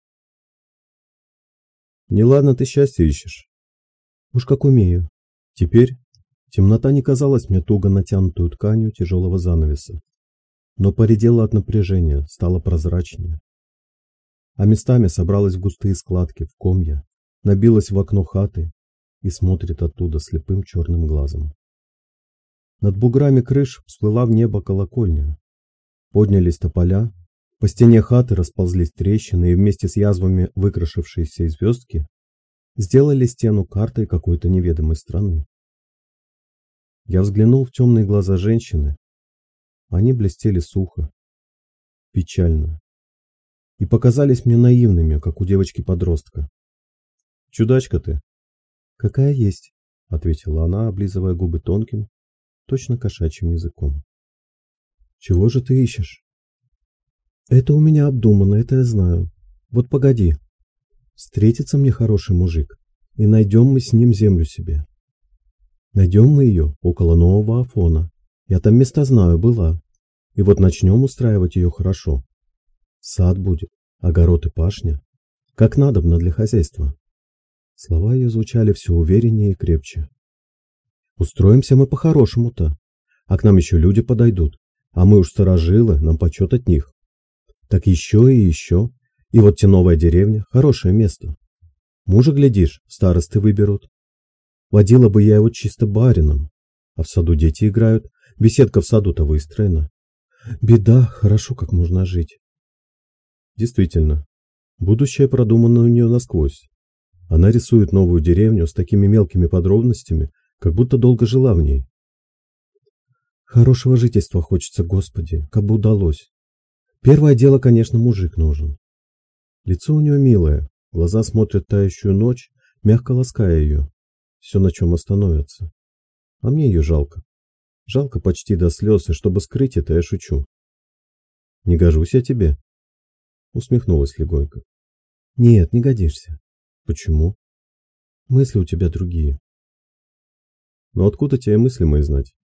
Неладно ты счастье ищешь. Уж как умею. Теперь темнота не казалась мне туго натянутую тканью тяжелого занавеса, но поредела от напряжения, стала прозрачнее. А местами собралась в густые складки, в комья, набилась в окно хаты и смотрит оттуда слепым черным глазом. Над буграми крыш всплыла в небо колокольня. Поднялись тополя, по стене хаты расползлись трещины, и вместе с язвами выкрашившиеся звездки сделали стену картой какой-то неведомой страны. Я взглянул в темные глаза женщины. Они блестели сухо, печально, и показались мне наивными, как у девочки-подростка. «Чудачка ты!» «Какая есть», — ответила она, облизывая губы тонким, точно кошачьим языком. «Чего же ты ищешь?» «Это у меня обдумано, это я знаю. Вот погоди. Встретится мне хороший мужик, и найдем мы с ним землю себе. Найдем мы ее около Нового Афона. Я там места знаю, была. И вот начнем устраивать ее хорошо. Сад будет, огород и пашня. Как надобно для хозяйства». Слова ее звучали все увереннее и крепче. «Устроимся мы по-хорошему-то, а к нам еще люди подойдут, а мы уж старожилы, нам почет от них. Так еще и еще, и вот те новая деревня, хорошее место. Мужа, глядишь, старосты выберут. Водила бы я его чисто барином, а в саду дети играют, беседка в саду-то выстроена. Беда, хорошо, как можно жить». Действительно, будущее продумано у нее насквозь. Она рисует новую деревню с такими мелкими подробностями, как будто долго жила в ней. Хорошего жительства хочется, Господи, как бы удалось. Первое дело, конечно, мужик нужен. Лицо у нее милое, глаза смотрят тающую ночь, мягко лаская ее. Все, на чем остановится. А мне ее жалко. Жалко почти до слез, и чтобы скрыть это, я шучу. «Не гожусь я тебе?» Усмехнулась легонько. «Нет, не годишься». «Почему?» «Мысли у тебя другие». «Но откуда тебе мысли мои знать?»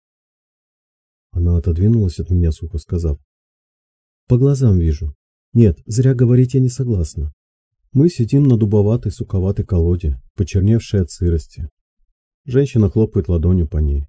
Она отодвинулась от меня, сухо сказав: «По глазам вижу. Нет, зря говорить я не согласна. Мы сидим на дубоватой, суковатой колоде, почерневшей от сырости». Женщина хлопает ладонью по ней.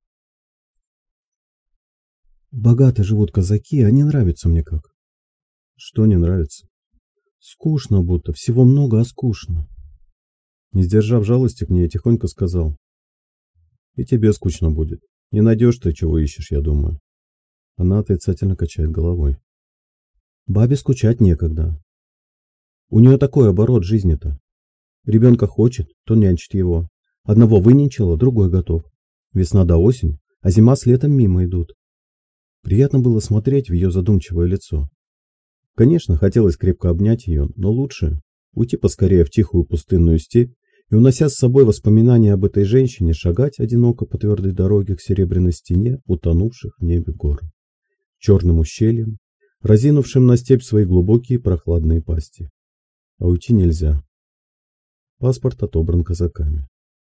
«Богато живут казаки, а не нравится мне как». «Что не нравится?» «Скучно будто, всего много, а скучно». Не сдержав жалости к ней, тихонько сказал: «И тебе скучно будет. Не найдешь ты, чего ищешь, я думаю». Она отрицательно качает головой. «Бабе скучать некогда». У нее такой оборот жизни-то. Ребенка хочет, то нянчит его. Одного выненчила, другой готов. Весна до осень, а зима с летом мимо идут. Приятно было смотреть в ее задумчивое лицо. Конечно, хотелось крепко обнять ее, но лучше уйти поскорее в тихую пустынную степь и, унося с собой воспоминания об этой женщине, шагать одиноко по твердой дороге к серебряной стене утонувших в небе гор, черным ущельем, разинувшим на степь свои глубокие прохладные пасти. А уйти нельзя. Паспорт отобран казаками.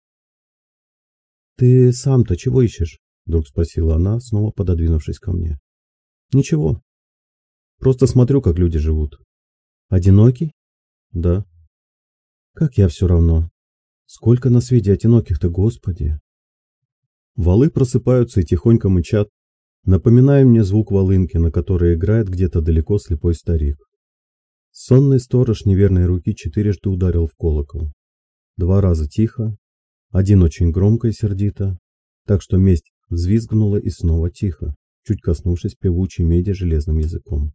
«Ты сам-то чего ищешь?» — вдруг спросила она, снова пододвинувшись ко мне. «Ничего. Просто смотрю, как люди живут». «Одинокий?» «Да». «Как я все равно. Сколько на свете одиноких-то, Господи!» Валы просыпаются и тихонько мычат, напоминая мне звук волынки, на которой играет где-то далеко слепой старик. Сонный сторож неверной руки четырежды ударил в колокол. Два раза тихо, один очень громко и сердито, так что месть взвизгнула и снова тихо, чуть коснувшись певучей меди железным языком.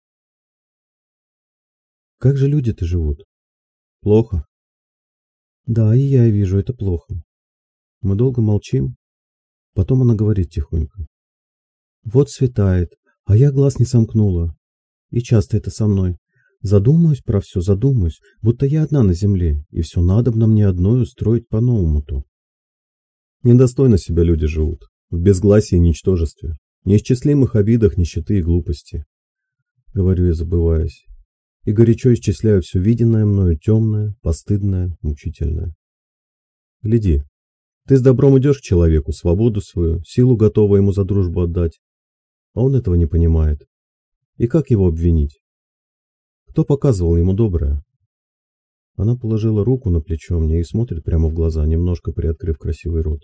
«Как же люди-то живут?» «Плохо». «Да, и я вижу, это плохо». Мы долго молчим, потом она говорит тихонько. «Вот светает, а я глаз не сомкнула. И часто это со мной. Задумаюсь про все, задумаюсь, будто я одна на земле, и все надобно мне одной устроить по-новому-то». Недостойно себя люди живут, в безгласии и ничтожестве, неисчислимых обидах, нищеты и глупости. Говорю я, забываясь, и горячо исчисляю все виденное мною темное, постыдное, мучительное. Гляди, ты с добром идешь к человеку, свободу свою, силу готова ему за дружбу отдать, а он этого не понимает. И как его обвинить? Кто показывал ему доброе? Она положила руку на плечо мне и смотрит прямо в глаза, немножко приоткрыв красивый рот.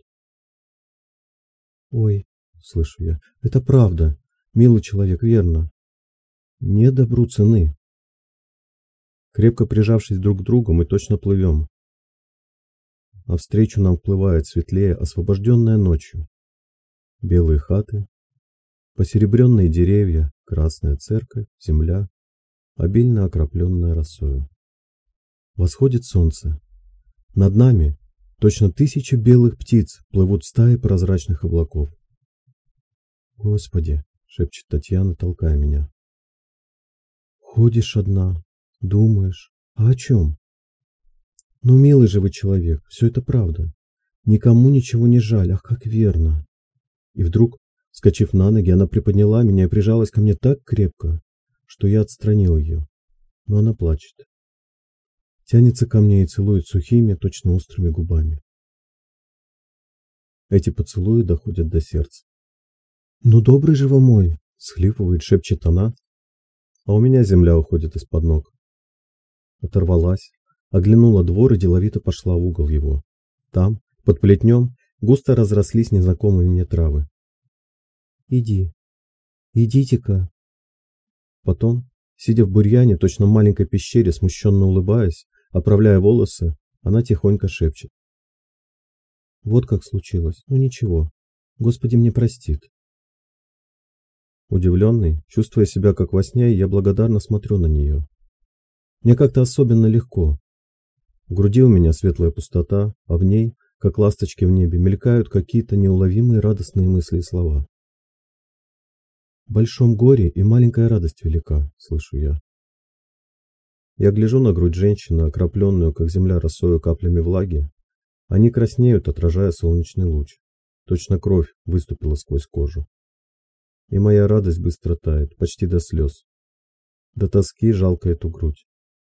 «Ой, — слышу я, — это правда, милый человек, верно. Нет добру цены». Крепко прижавшись друг к другу, мы точно плывем. А встречу нам вплывает светлее, освобожденная ночью. Белые хаты, посеребренные деревья, красная церковь, земля, обильно окропленная росою. Восходит солнце. Над нами точно тысячи белых птиц плывут стаи прозрачных облаков. «Господи!» — шепчет Татьяна, толкая меня. «Ходишь одна, думаешь. А о чем? Ну, милый же вы человек, все это правда. Никому ничего не жаль, ах, как верно». И вдруг, вскочив на ноги, она приподняла меня и прижалась ко мне так крепко, что я отстранил ее. Но она плачет. Тянется ко мне и целует сухими, точно острыми губами. Эти поцелуи доходят до сердца. «Ну, добрый же вы мой!» — схлипывает, шепчет она, а у меня земля уходит из-под ног. Оторвалась, оглянула двор и деловито пошла в угол его. Там, под плетнем, густо разрослись незнакомые мне травы. «Иди, идите-ка!» Потом, сидя в бурьяне, точно в маленькой пещере, смущенно улыбаясь, оправляя волосы, она тихонько шепчет. «Вот как случилось. Ну ничего. Господи мне простит». Удивленный, чувствуя себя как во сне, я благодарно смотрю на нее. Мне как-то особенно легко. В груди у меня светлая пустота, а в ней, как ласточки в небе, мелькают какие-то неуловимые радостные мысли и слова. «В большом горе и маленькая радость велика», — слышу я. Я гляжу на грудь женщины, окропленную, как земля, росою каплями влаги. Они краснеют, отражая солнечный луч. Точно кровь выступила сквозь кожу. И моя радость быстро тает, почти до слез. До тоски жалко эту грудь.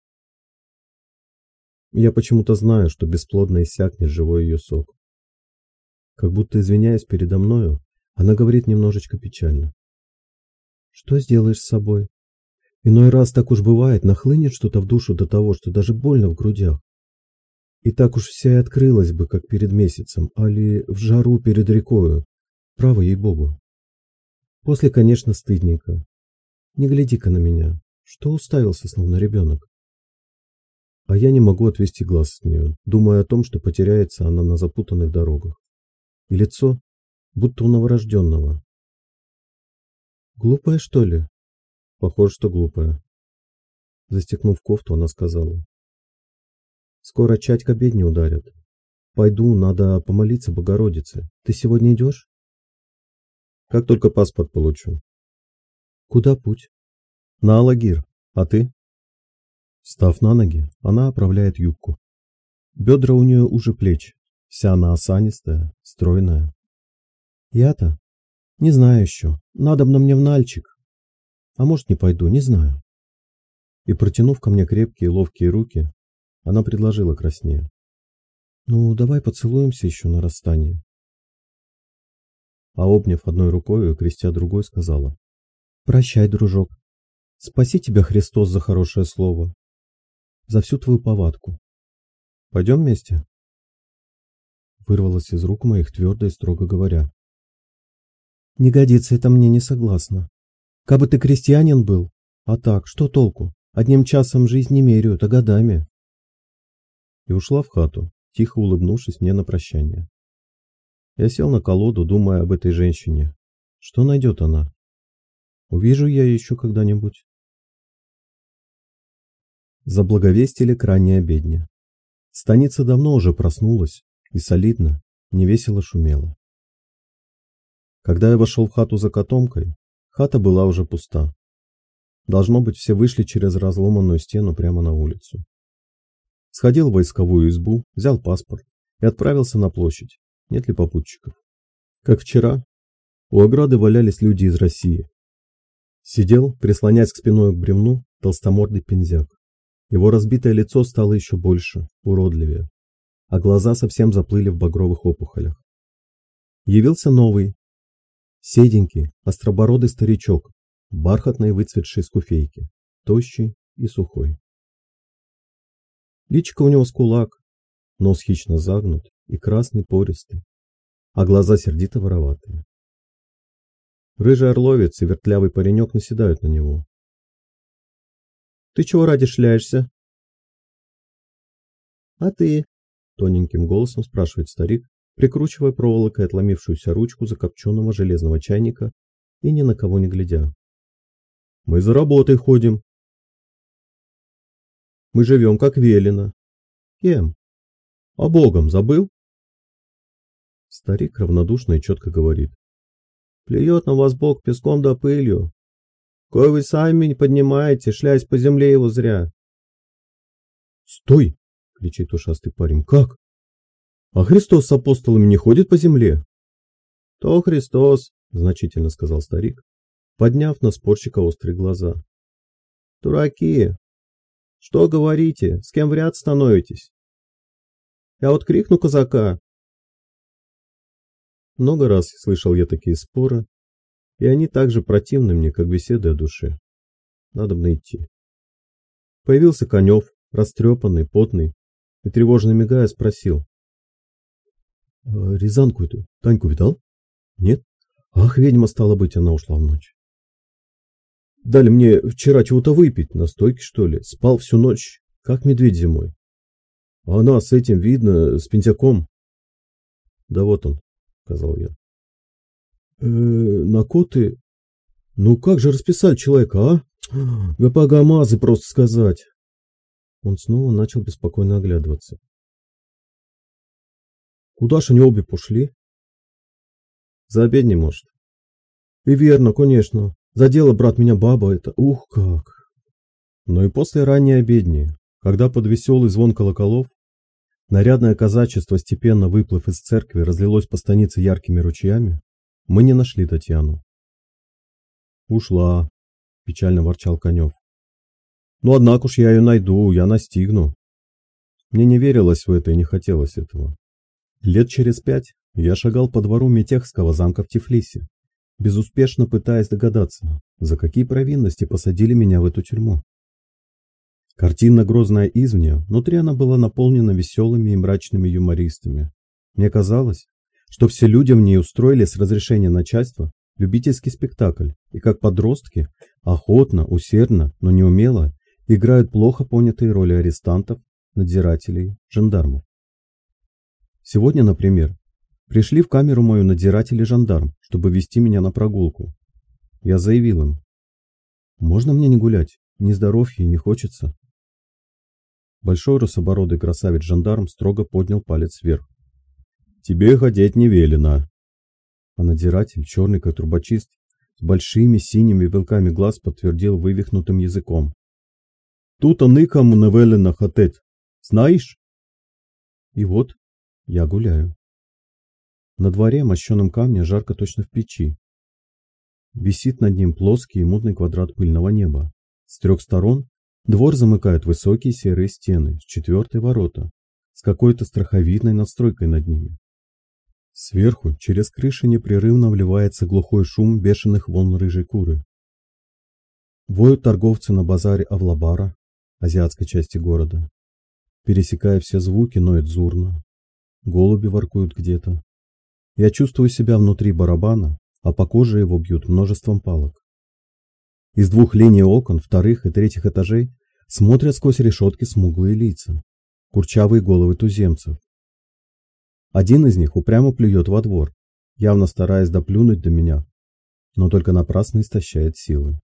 Я почему-то знаю, что бесплодно иссякнет живой ее сок. Как будто извиняясь передо мною, она говорит немножечко печально. «Что сделаешь с собой? Иной раз так уж бывает, нахлынет что-то в душу до того, что даже больно в грудях. И так уж вся и открылась бы, как перед месяцем, али в жару перед рекою. Право ей-богу. После, конечно, стыдненько. Не гляди-ка на меня. Что уставился, словно ребенок?» А я не могу отвести глаз от нее, думая о том, что потеряется она на запутанных дорогах. И лицо, будто у новорожденного. «Глупая, что ли?» «Похоже, что глупая». Застегнув кофту, она сказала. Скоро чать к обедне ударят. Пойду, надо помолиться Богородице. Ты сегодня идешь? Как только паспорт получу. Куда путь? На Алагир. А ты? Встав на ноги, она оправляет юбку. Бедра у нее уже плеч. Вся она осанистая, стройная. Я-то? Не знаю еще. Надобно мне в Нальчик. А может, не пойду, не знаю. И, протянув ко мне крепкие ловкие руки, она предложила краснея: ну, давай поцелуемся еще на расстании. А обняв одной рукой и крестя другой, сказала: прощай, дружок. Спаси тебя, Христос, за хорошее слово. За всю твою повадку. Пойдем вместе? Вырвалась из рук моих твердо и строго говоря: не годится это мне, не согласна. Кабы ты крестьянин был, а так, что толку? Одним часом жизнь не меряют, а годами. И ушла в хату, тихо улыбнувшись мне на прощание. Я сел на колоду, думая об этой женщине. Что найдет она? Увижу я ее еще когда-нибудь. Заблаговестили к ранней обедне. Станица давно уже проснулась и солидно, невесело шумела. Когда я вошел в хату за котомкой, хата была уже пуста. Должно быть, все вышли через разломанную стену прямо на улицу. Сходил в войсковую избу, взял паспорт и отправился на площадь. Нет ли попутчиков? Как вчера, у ограды валялись люди из России. Сидел, прислонясь к спиной к бревну, толстомордый пензяк. Его разбитое лицо стало еще больше, уродливее, а глаза совсем заплыли в багровых опухолях. Явился новый, седенький, остробородый старичок, в бархатной выцветшей скуфейке, тощий и сухой. Личико у него с кулак, нос хищно загнут и красный пористый, а глаза сердито вороватые. Рыжий орловец и вертлявый паренек наседают на него. «Ты чего ради шляешься?» «А ты?» — тоненьким голосом спрашивает старик, прикручивая проволокой отломившуюся ручку закопченного железного чайника и ни на кого не глядя. «Мы за работой ходим. Мы живем, как велено». «Кем? А Богом забыл?» Старик равнодушно и четко говорит: «Плюет на вас Бог песком да пылью. Кой вы сами не поднимаете, шляясь по земле его зря». «Стой!» — кричит ушастый парень. «Как? А Христос с апостолами не ходит по земле?» «То Христос», — значительно сказал старик, подняв на спорщика острые глаза. «Дураки! Что говорите? С кем в ряд становитесь? Я вот крикну казака». Много раз слышал я такие споры, и они так же противны мне, как беседы о душе. Надобно идти. Появился Конев, растрепанный, потный, и, тревожно мигая, спросил: «Рязанку эту, Таньку видал? Нет? Ах, ведьма, стала быть, она ушла в ночь. Дали мне вчера чего-то выпить, настойки, что ли, спал всю ночь, как медведь зимой. А она с этим, видно, с пентяком». «Да вот он», — сказал я. «Э, на коты? Ну как же расписать человека, а? Гапагамазы, просто сказать». Он снова начал беспокойно оглядываться. «Куда ж они обе пошли?» «За обедней, может». «И верно, конечно. Задела, брат, меня баба это. Ух, как!» Но и после ранней обедни, когда под веселый звон колоколов нарядное казачество, степенно выплыв из церкви, разлилось по станице яркими ручьями, мы не нашли Татьяну. «Ушла», — печально ворчал Конев. «Ну, однако уж я ее найду, я настигну». Мне не верилось в это и не хотелось этого. Лет через пять я шагал по двору Метехского замка в Тифлисе, безуспешно пытаясь догадаться, за какие провинности посадили меня в эту тюрьму. Картина грозная извне, внутри она была наполнена веселыми и мрачными юмористами. Мне казалось, что все люди в ней устроили с разрешения начальства любительский спектакль, и как подростки, охотно, усердно, но неумело, играют плохо понятые роли арестантов, надзирателей, жандармов. Сегодня, например, пришли в камеру мою надзиратель и жандарм, чтобы вести меня на прогулку. Я заявил им: «Можно мне не гулять? Ни здоровья не хочется». Большой русобородый красавец-жандарм строго поднял палец вверх. «Тебе ходить не велено!» А надзиратель, черный как трубочист, с большими синими белками глаз подтвердил вывихнутым языком. «Тут-то никому не велено хотеть, знаешь?» И вот я гуляю. На дворе, мощеном камне, жарко точно в печи. Висит над ним плоский и мутный квадрат пыльного неба. С трех сторон двор замыкают высокие серые стены, с четвертой ворота, с какой-то страховидной надстройкой над ними. Сверху, через крыши, непрерывно вливается глухой шум бешеных волн рыжей куры. Воют торговцы на базаре Авлабара, азиатской части города. Пересекая все звуки, ноет зурна. Голуби воркуют где-то. Я чувствую себя внутри барабана, а по коже его бьют множеством палок. Из двух линий окон, вторых и третьих этажей, смотрят сквозь решетки смуглые лица, курчавые головы туземцев. Один из них упрямо плюет во двор, явно стараясь доплюнуть до меня, но только напрасно истощает силы.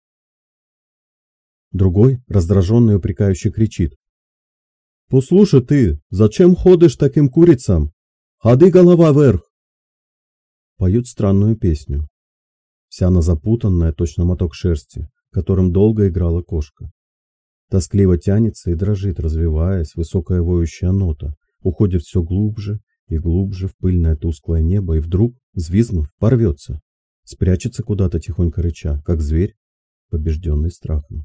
Другой, раздраженный и упрекающий, кричит: «Послушай ты, зачем ходишь таким курицам? Ходи голова вверх!» Поют странную песню. Вся она запутанная, точно моток шерсти, которым долго играла кошка. Тоскливо тянется и дрожит, развиваясь, высокая воющая нота, уходит все глубже и глубже в пыльное тусклое небо и вдруг, взвизгнув, порвется, спрячется куда-то тихонько рыча, как зверь, побежденный страхом.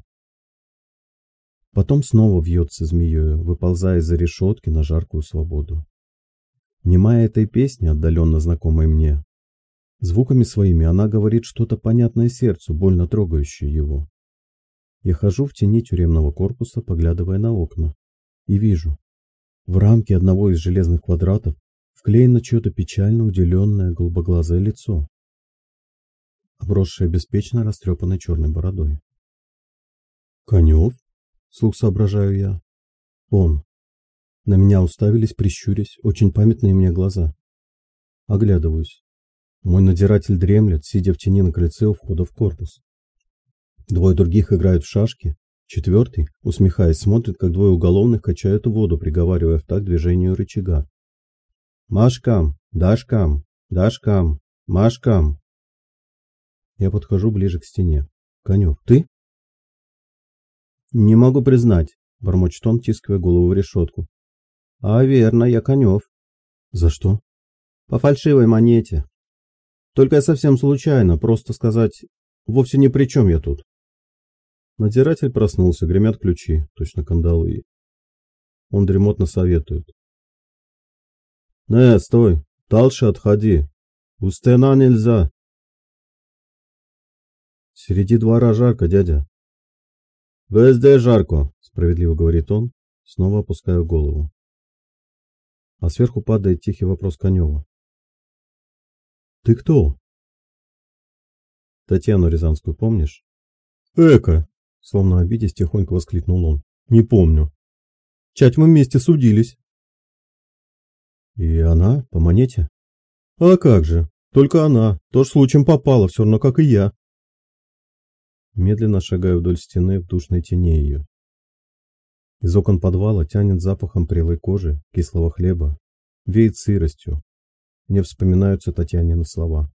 Потом снова вьется змеёю, выползая из-за решетки на жаркую свободу. Немая этой песни, отдаленно знакомой мне, звуками своими она говорит что-то понятное сердцу, больно трогающее его. Я хожу в тени тюремного корпуса, поглядывая на окна, и вижу, в рамке одного из железных квадратов вклеено чье-то печально уделенное голубоглазое лицо, обросшее беспечно растрепанной черной бородой. «Конев?» — вслух соображаю я. «Он». На меня уставились, прищурясь, очень памятные мне глаза. Оглядываюсь. Мой надзиратель дремлет, сидя в тени на крыльце у входа в корпус. Двое других играют в шашки. Четвертый, усмехаясь, смотрит, как двое уголовных качают воду, приговаривая в такт движению рычага. «Машкам! Дашкам! Дашкам! Машкам!» Я подхожу ближе к стене. «Конев, ты?» «Не могу признать», — бормочет он, тискивая голову в решетку. «А верно, я Конев». «За что?» «По фальшивой монете. Только я совсем случайно, просто сказать, вовсе ни при чем я тут». Надзиратель проснулся, гремят ключи, точно кандалы. Он дремотно советует. «Не, стой, дальше отходи. У стена нельзя». «Среди двора жарко, дядя». «Везде жарко», — справедливо говорит он, снова опуская голову. А сверху падает тихий вопрос Конева. «Ты кто?» «Татьяну Рязанскую помнишь?» «Эка!» — словно обидясь, тихонько воскликнул он. «Не помню. Чать мы вместе судились». «И она по монете?» «А как же? Только она. Тоже случаем попала, все равно, как и я». Медленно шагаю вдоль стены в душной тени ее. Из окон подвала тянет запахом прелой кожи, кислого хлеба, веет сыростью. Мне вспоминаются Татьянины слова.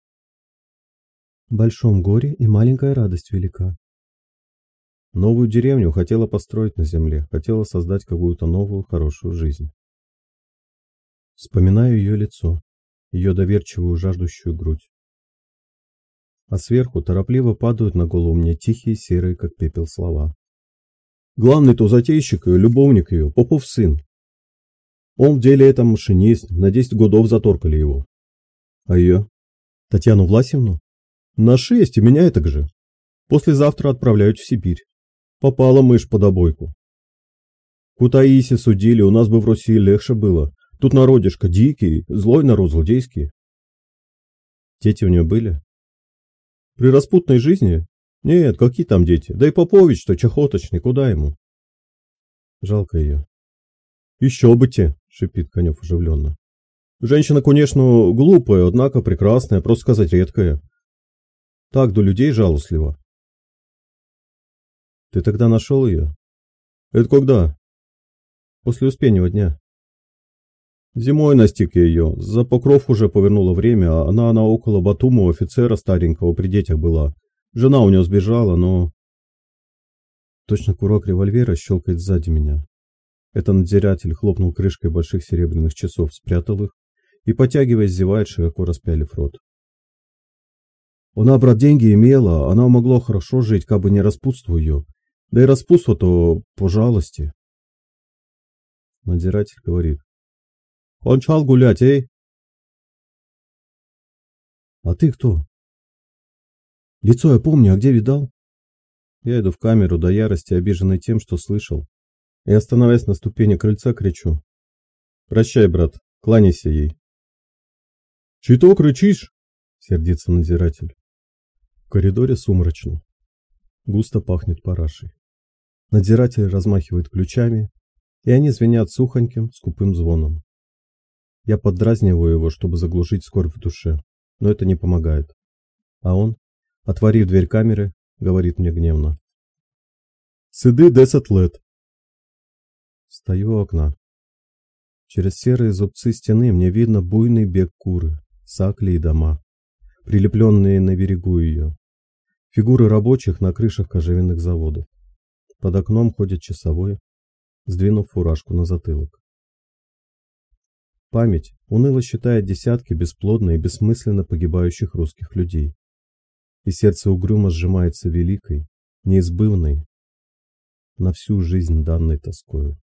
«В большом горе и маленькая радость велика». Новую деревню хотела построить на земле, хотела создать какую-то новую хорошую жизнь. Вспоминаю ее лицо, ее доверчивую жаждущую грудь. А сверху торопливо падают на голову мне тихие, серые, как пепел, слова. Главный-то затейщик ее, любовник ее, Попов сын. Он в деле этом машинист, на десять годов заторкали его. А ее? Татьяну Власьевну? На шесть, и меня так же. Послезавтра отправляют в Сибирь. Попала мышь под обойку. Кутаиси судили, у нас бы в России легче было. Тут народишко дикий, злой народ, злодейский. Дети у нее были? При распутной жизни? Нет, какие там дети? Да и Попович-то чахоточный, куда ему? Жалко ее. Еще бы те, шипит Конев оживленно. Женщина, конечно, глупая, однако прекрасная, просто сказать редкая. Так до людей жалостлива. Ты тогда нашел ее? Это когда? после Успеннего дня. Зимой настиг я ее. За Покров уже повернуло время, а она, она около Батума у офицера старенького при детях была. Жена у нее сбежала, но... Точно курок револьвера щелкает сзади меня. Это надзиратель хлопнул крышкой больших серебряных часов, спрятал их и, потягиваясь, зевает, широко распялив рот. Она, брат, деньги имела, она могла хорошо жить, как бы не распутство ее. Да и распутство то по жалости. Надзиратель говорит. Он чал гулять, эй? А ты кто? Лицо я помню, а где видал? Я иду в камеру до ярости, обиженный тем, что слышал. И, остановясь на ступени крыльца, кричу. Прощай, брат, кланяйся ей. Чего кричишь? Сердится надзиратель. В коридоре сумрачно. Густо пахнет парашей. Надзиратель размахивает ключами, и они звенят сухоньким, скупым звоном. Я поддразниваю его, чтобы заглушить скорбь в душе, но это не помогает. А он, отворив дверь камеры, говорит мне гневно. «Сиди десять лет». Стою у окна. Через серые зубцы стены мне видно буйный бег Куры, сакли и дома, прилепленные на берегу ее. Фигуры рабочих на крышах кожевенных заводов. Под окном ходит часовой, сдвинув фуражку на затылок. Память уныло считает десятки бесплодно и бессмысленно погибающих русских людей. И сердце угрюмо сжимается великой, неизбывной, на всю жизнь данной тоскою.